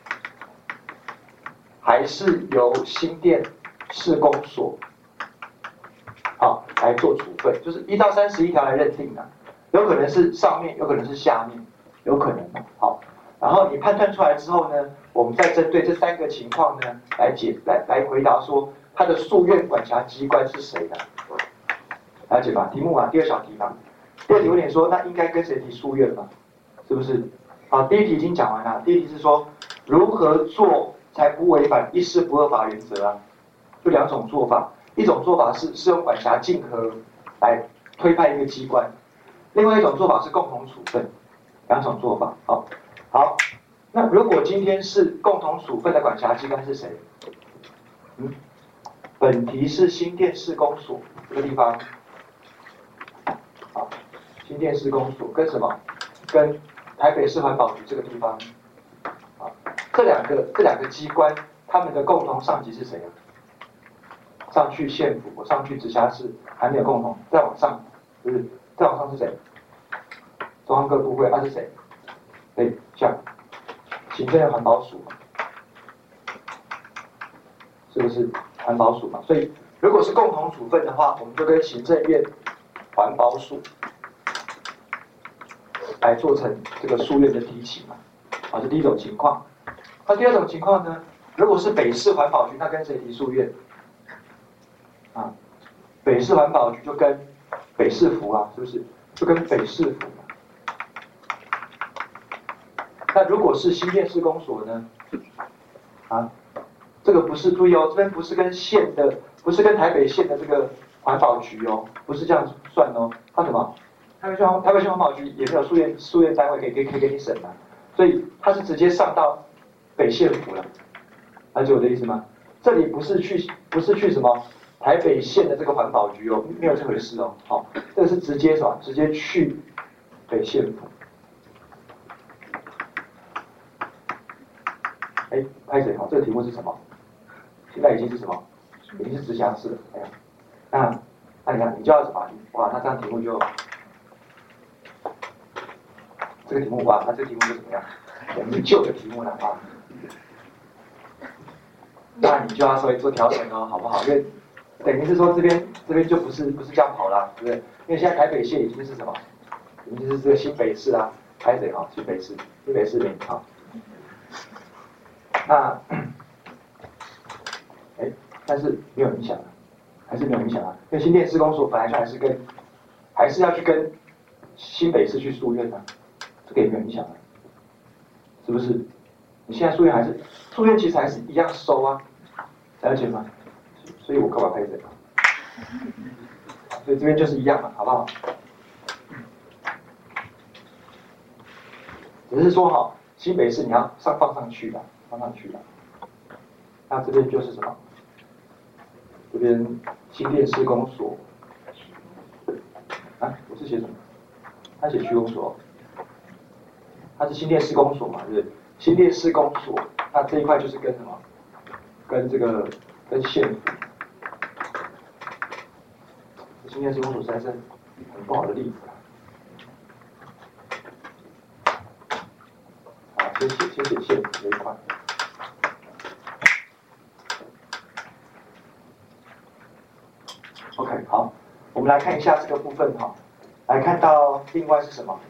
[SPEAKER 1] 还是由新店市公所，好来做处分，就是依照31条来认定的，有可能是上面，有可能是下面，有可能好。然后你判断出来之后呢，我们再针对这3个情况呢来回答说，他的诉愿管辖机关是谁的？了解吧？题目嘛，第2小题嘛。第2题问你说，那应该跟谁提诉愿嘛？是不是？好，第1题已经讲完了。第1题是说如何做才不违反一事不二法原则啊？就2种做法，一种做法是适用管辖竞合来推派一个机关，另外一种做法是共同处分，2种做法。好，那如果今天是共同处分的管辖机关是谁？本题是新店市公所这个地方，好，新店市公所跟什么？跟台北市环保局这个地方，啊，这两个机关，他们的共同上级是谁啊？上去县府，我上去直辖市，还没有共同，再往上，是不是？再往上是谁？中央各部会，是谁？像行政院环保署，是不是环保署嘛？所以如果是共同处分的话，我们就跟行政院环保署来做成这个诉愿的提起嘛，这第一种情况。那第2种情况呢？如果是北市环保局，那跟谁提诉愿？北市环保局就跟北市府啊，是不是？就跟北市府。那如果是新店市公所呢？ 这个不是，注意哦，这边不是跟县的，不是跟台北县的这个环保局哦，不是这样算哦。它什么？台北县环保局也没有诉愿单位可以给你审啊，所以它是直接上到北县府了，了解我的意思吗？这里不是去什么台北县的这个环保局哦，没有这回事哦。好，这个是直接什么？直接去北县府。哎，拍谁？好，这个题目是什么？现在已经是什么？已经是直辖市了。哎呀，那你看，你就要什么？哇，那这样题目就这个题目哇，那这个题目就怎么样？我们旧的题目了啊。那你就要稍微做调整哦，好不好？因为等于是说这边就不是这样跑了，对不对？因为现在台北县已经是什么？已经是这个新北市啦，拍谁？哈，新北市民啊。那，哎，但是没有影响啊，还是没有影响啊。因为新店施工所本来就还是要去跟新北市去诉愿的，这个也没有影响啊，是不是？你现在诉愿其实还是一样收啊，了解吗？所以我干嘛拍这个？所以这边就是一样嘛，好不好？只是说哈，新北市你要放上去的。那这边就是什么？这边新店施工所啊，我是写什么？他写区公所，他是新店施工所嘛，对不对？新店施工所，那这一块就是跟什么？跟县府。新店施工所实在是很不好的例子啊。好，先写县府这一块。OK， 好，我们来看一下这个部分哈，来看到另外是什么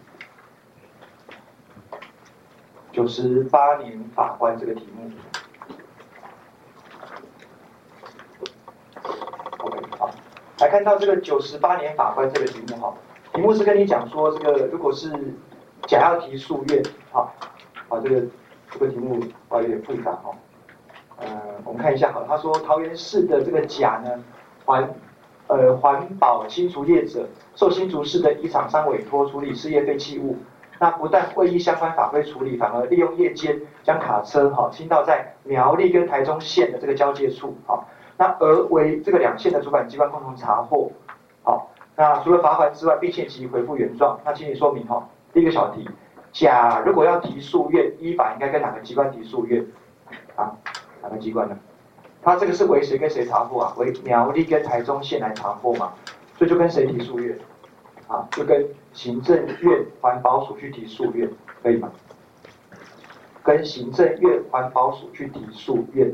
[SPEAKER 1] ？98年法官这个题目。OK， 好，来看到这个98年法官这个题目哈，题目是跟你讲说这个如果是甲要提诉愿，好，这个题目有点复杂哈，我们看一下好，他说桃园市的这个甲呢，环保新竹业者受新竹市的一厂商委托处理事业废弃物，那不但未依相关法规处理，反而利用夜间将卡车倾倒在苗栗跟台中县的这个交界处，那而为这个两县的主管机关共同查获，那除了罚款之外，并限期回复原状。那请你说明第一个小题，甲如果要提诉愿，依法应该跟哪个机关提诉愿？哪个机关呢？他这个是为谁跟谁查获啊？为苗栗跟台中县来查获嘛，所以就跟谁提诉愿？就跟行政院环保署去提诉愿，可以吗？跟行政院环保署去提诉愿，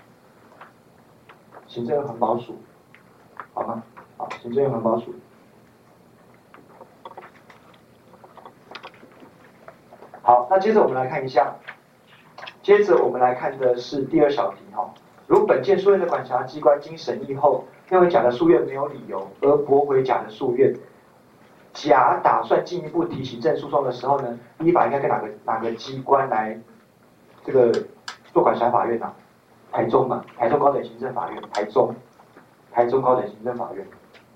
[SPEAKER 1] 行政院环保署，好吗？好，行政院环保署。好，那接着我们来看一下，接着我们来看的是第二小题如本件诉愿的管辖机关经审议后，认为甲的诉愿没有理由而驳回甲的诉愿，甲打算进一步提行政诉讼的时候呢，依法应该跟哪个机关来这个做管辖法院啊？台中嘛，台中高等行政法院，台中高等行政法院。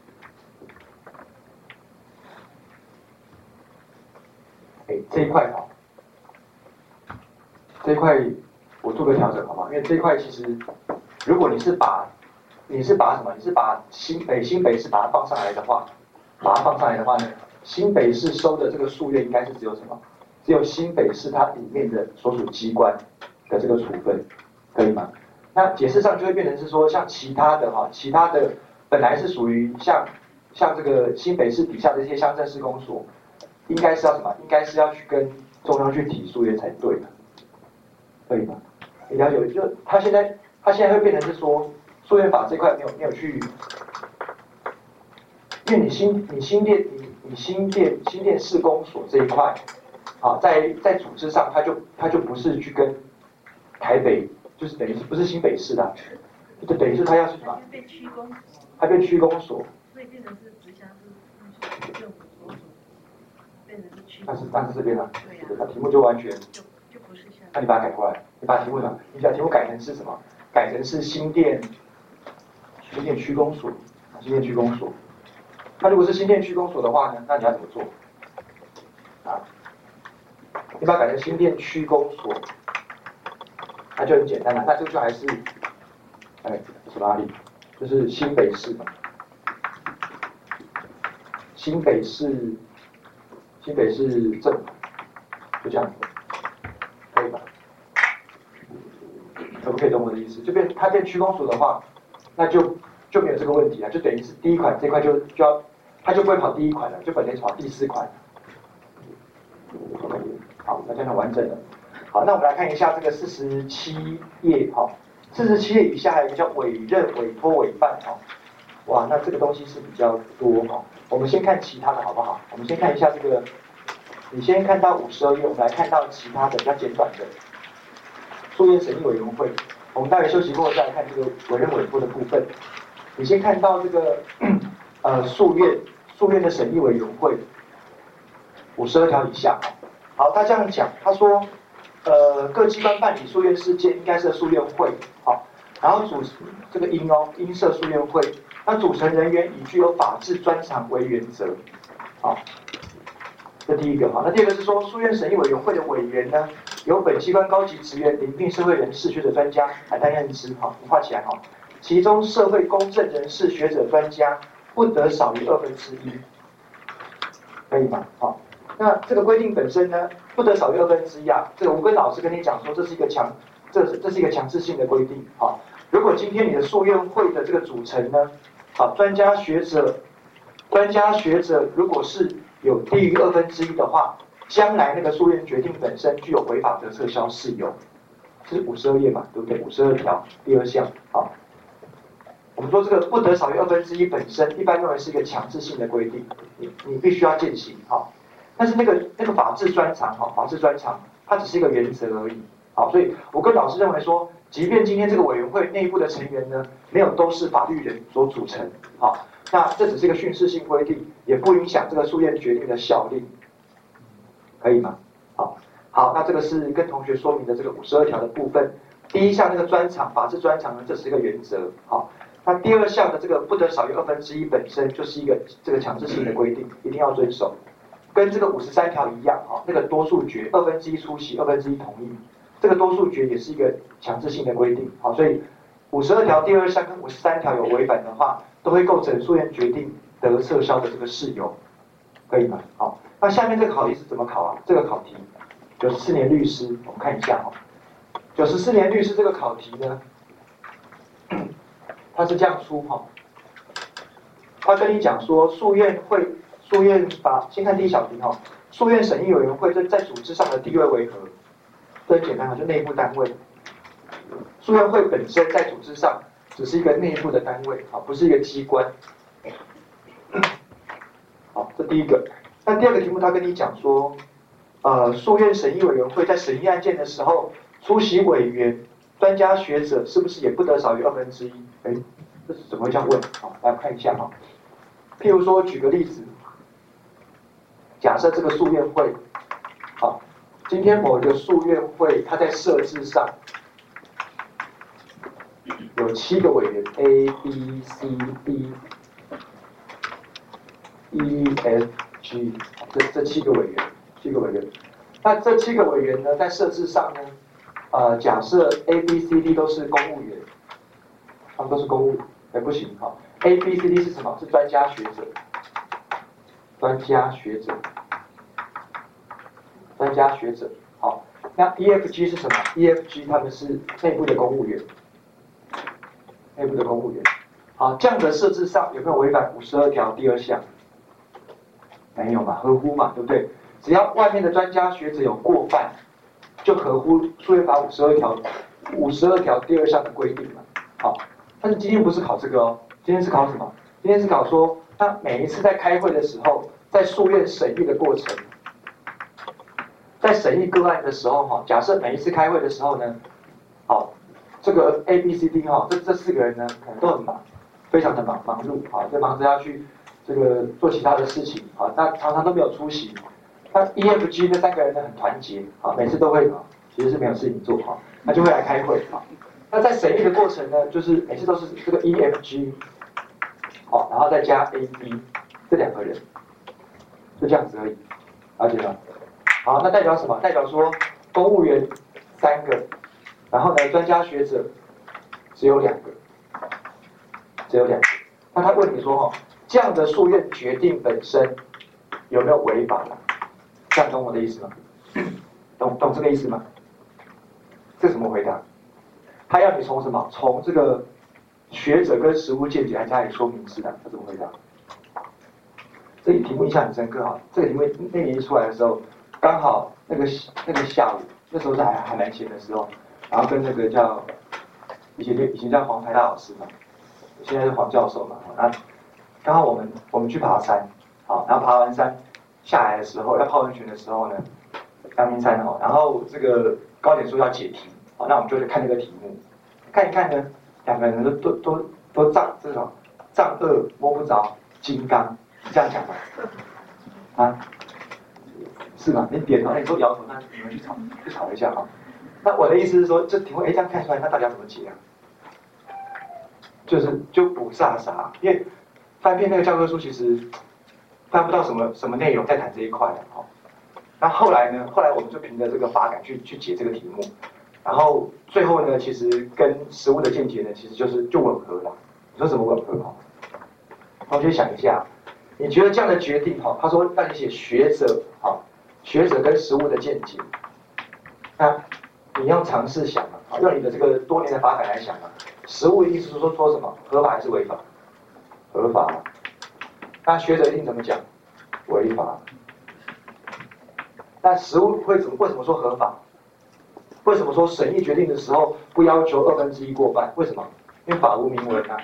[SPEAKER 1] 这一块我做个调整好不好？因为这一块其实，如果你是把什么？你是把新北市把它放上来的话，呢，新北市收的这个诉愿应该是只有什么？只有新北市它里面的所属机关的这个处分，可以吗？那解释上就会变成是说，像其他的本来是属于像这个新北市底下的一些乡镇市公所，应该是要什么？应该是要去跟中央去提诉愿才对的，可以吗？你了解？就他现在会变成是说，诉愿法这块没有去，因为你新店市公所这一块，在组织上他就不是去跟台北，就是等于是不是新北市的，就等于是他要是什么？他变区公所。
[SPEAKER 2] 所以变成是直辖市政府所属，变成是区。
[SPEAKER 1] 但是这边呢？
[SPEAKER 2] 对呀。
[SPEAKER 1] 那题目就完全
[SPEAKER 2] 就不是像。
[SPEAKER 1] 那你把它改过来，你把题目改成是什么？ 改成是新店区公所，新店区公所。那如果是新店区公所的话呢，那你要怎么做？啊，你把它改成新店区公所，那就很简单了。那这个就还是，是哪里？就是新北市嘛。新北市政府，就这样子，可以吧？可不可以懂我的意思？它变区公所的话，那就没有这个问题了，就等于是第一款这块它就不会跑第一款了，就本来跑第4款。好，那这样很完整了。好，那我们来看一下这个47页，47页以下还有一个叫委任、委托、委办，哇，那这个东西是比较多我们先看其他的好不好？我们先看一下这个，你先看到52页，我们来看到其他的比较简短的诉愿审议委员会。我们待会休息过后再来看这个委任委托的部分。你先看到这个诉愿的审议委员会52条以下。好，他这样讲，他说各机关办理诉愿事件应该设诉愿会，然后这个应设诉愿会。那组成人员以具有法治专长为原则，这第一个。那第二个是说，诉愿审议委员会的委员呢，由本机关高级职员、邻近社会人士、学者专家来担任之，你画起来其中社会公正人士、学者专家不得少于1/2，可以吗？那这个规定本身呢，不得少于1/2啊。这个吴根老师跟你讲说，这是一个强制性的规定。如果今天你的诉愿会的这个组成呢，专家学者如果是有低于1/2的话，将来那个诉愿决定本身具有违法的撤销事由。这是52页嘛，对不对？52条第2项。我们说这个不得少于1/2本身，一般认为是一个强制性的规定，你必须要践行。但是那个法治专长，它只是一个原则而已。所以我跟老师认为说，即便今天这个委员会内部的成员呢，没有都是法律人所组成，那这只是一个训示性规定，也不影响这个诉愿决定的效力，可以吗？好，那这个是跟同学说明的这个52条的部分。第1项那个专长，法治专长呢，这是一个原则。那第2项的这个不得少于1/2本身就是一个这个强制性的规定，一定要遵守。跟这个53条一样，那个多数决1/2出席，1/2同意。这个多数决也是一个强制性的规定，所以52条第2项跟53条有违反的话，都会构成诉愿决定得撤销的这个事由，可以吗？那下面这个考题是怎么考啊？这个考题94年律师，我们看一下94年律师这个考题呢，它是这样出他跟你讲说诉愿法，先看第1小题诉愿审议委员会在组织上的地位为何？这很简单就内部单位。诉愿会本身在组织上只是一个内部的单位，不是一个机关。这第一个。那第2个题目，他跟你讲说，诉愿审议委员会在审议案件的时候，出席委员、专家学者是不是也不得少于1/2？这是怎么会这样问？来看一下譬如说，举个例子，假设这个诉愿会，今天某一个诉愿会，它在设置上有7个委员 A、B、C、D、E、F、G， 这7个委员，那这7个委员呢，在设置上呢，假设 A、B、C、D 都是公务员，他们都是公务员，不行A、B、C、D 是什么？是专家学者。那 EFG 是什么 ？EFG 他们是内部的公务员。这样的设置上有没有违反52条第2项？没有嘛，合乎嘛，对不对？只要外面的专家学者有过犯，就合乎诉愿法52条第2项的规定嘛。但是今天不是考这个今天是考什么？今天是考说，那每一次在开会的时候，在诉愿审议的过程。在审议个案的时候，假设每一次开会的时候呢，这个 A、B、C、D 这4个人呢，可能都很忙，非常的忙碌，在忙着要去这个做其他的事情，那常常都没有出席。那 EFG 这3个人呢很团结，每次都会其实是没有事情做，那就会来开会。 那在审议的过程呢，就是每次都是这个 EFG， 好，然后再加 AB 这2个人，就这样子而已，了解吗？好，那代表什么？代表说公务员3个，然后呢，专家学者只有2个，只有2个。那他问你说哈，这样的诉愿决定本身有没有违法？这样懂我的意思吗？懂这个意思吗？这怎么回答？他要你从什么？从这个学者跟实务见解来加以说明是的，他怎么回答？这个题目印象很深刻哈。这个题目那年一出来的时候，刚好那个下午，那时候在还蛮闲的时候，然后跟那个叫以前叫黄台大老师嘛，现在是黄教授嘛，那刚好我们去爬山，好，然后爬完山下来的时候，要泡温泉的时候呢，阳明山哦，然后这个高点说要解题，好，那我们就去看那个题目，看一看呢，2个人都丈这种丈二摸不着金刚，这样讲吧，啊，是吗？你点头，你说摇头，那你们去吵一下哈。那我的意思是说，这题目这样看出来，那大家怎么解啊？就不飒飒，因为翻遍那个教科书，其实翻不到什么内容在谈这一块的哈。那后来呢？后来我们就凭着这个法感去解这个题目，然后最后呢，其实跟实务的见解呢，其实就吻合了。你说怎么吻合哈？同学想一下，你觉得这样的决定哈？他说让你写学者哈，学者跟实务的见解，那你要尝试想啊，用你的这个多年的法感来想啊。实务意思是说什么？合法还是违法？合法。那学者一定怎么讲？违法。那实务为什么说合法？为什么说审议决定的时候不要求1/2过半？为什么？因为法无明文啊，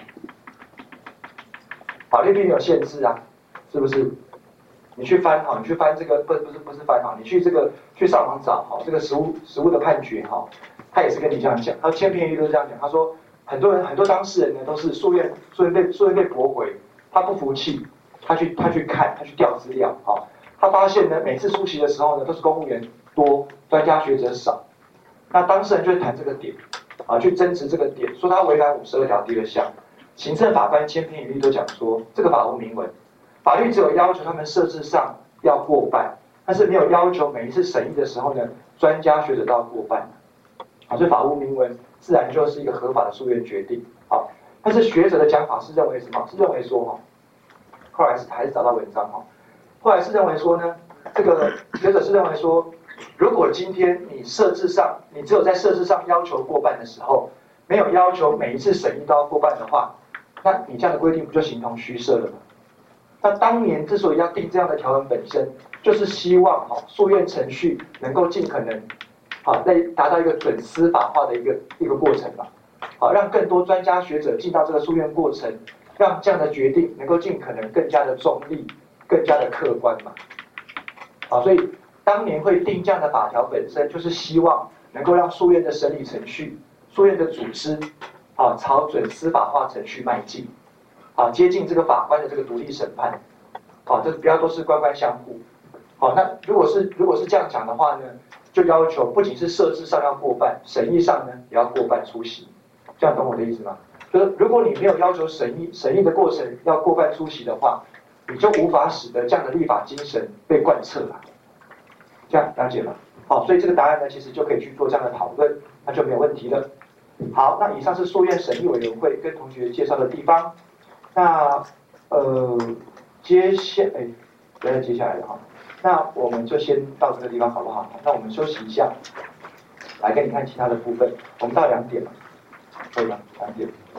[SPEAKER 1] 法律并没有限制啊，是不是？你去翻哈，你去翻这个不是翻哈，你去去上网找哈，这个实务的判决哈，他也是跟你这样讲，他千篇一律都这样讲，他说很多当事人呢都是诉愿被驳回，他不服气，他去看，他去调资料，好，他发现呢每次出席的时候呢都是公务员多，专家学者少，那当事人就会谈这个点，啊，去争执这个点，说他违反52条第2项，行政法官千篇一律都讲说这个法无明文。法律只有要求他们设置上要过半，但是没有要求每一次审议的时候呢，专家学者都要过半。啊，所以法无明文自然就是一个合法的诉愿决定。好，但是学者的讲法是认为什么？是认为说哈，后来还是找到文章哈，后来是认为说呢，这个学者是认为说，如果今天你只有在设置上要求过半的时候，没有要求每一次审议都要过半的话，那你这样的规定不就形同虚设了吗？那当年之所以要定这样的条文本身，就是希望诉愿程序能够尽可能来达到一个准司法化的一个过程吧，让更多专家学者进到这个诉愿过程，让这样的决定能够尽可能更加的中立、更加的客观嘛。所以当年会定这样的法条本身，就是希望能够让诉愿的审理程序、诉愿的组织朝准司法化程序迈进。接近这个法官的这个独立审判，这不要都是官官相护。那如果是这样讲的话呢，就要求不仅是设置上要过半，审议上呢也要过半出席。这样懂我的意思吗？就是如果你没有要求审议的过程要过半出席的话，你就无法使得这样的立法精神被贯彻了。这样了解吗？所以这个答案呢，其实就可以去做这样的讨论，那就没有问题了。好，那以上是诉愿审议委员会跟同学介绍的地方。那接下来的哈，那我们就先到这个地方好不好？那我们休息一下，来给你看其他的部分。我们到2点了，可以吗？2点。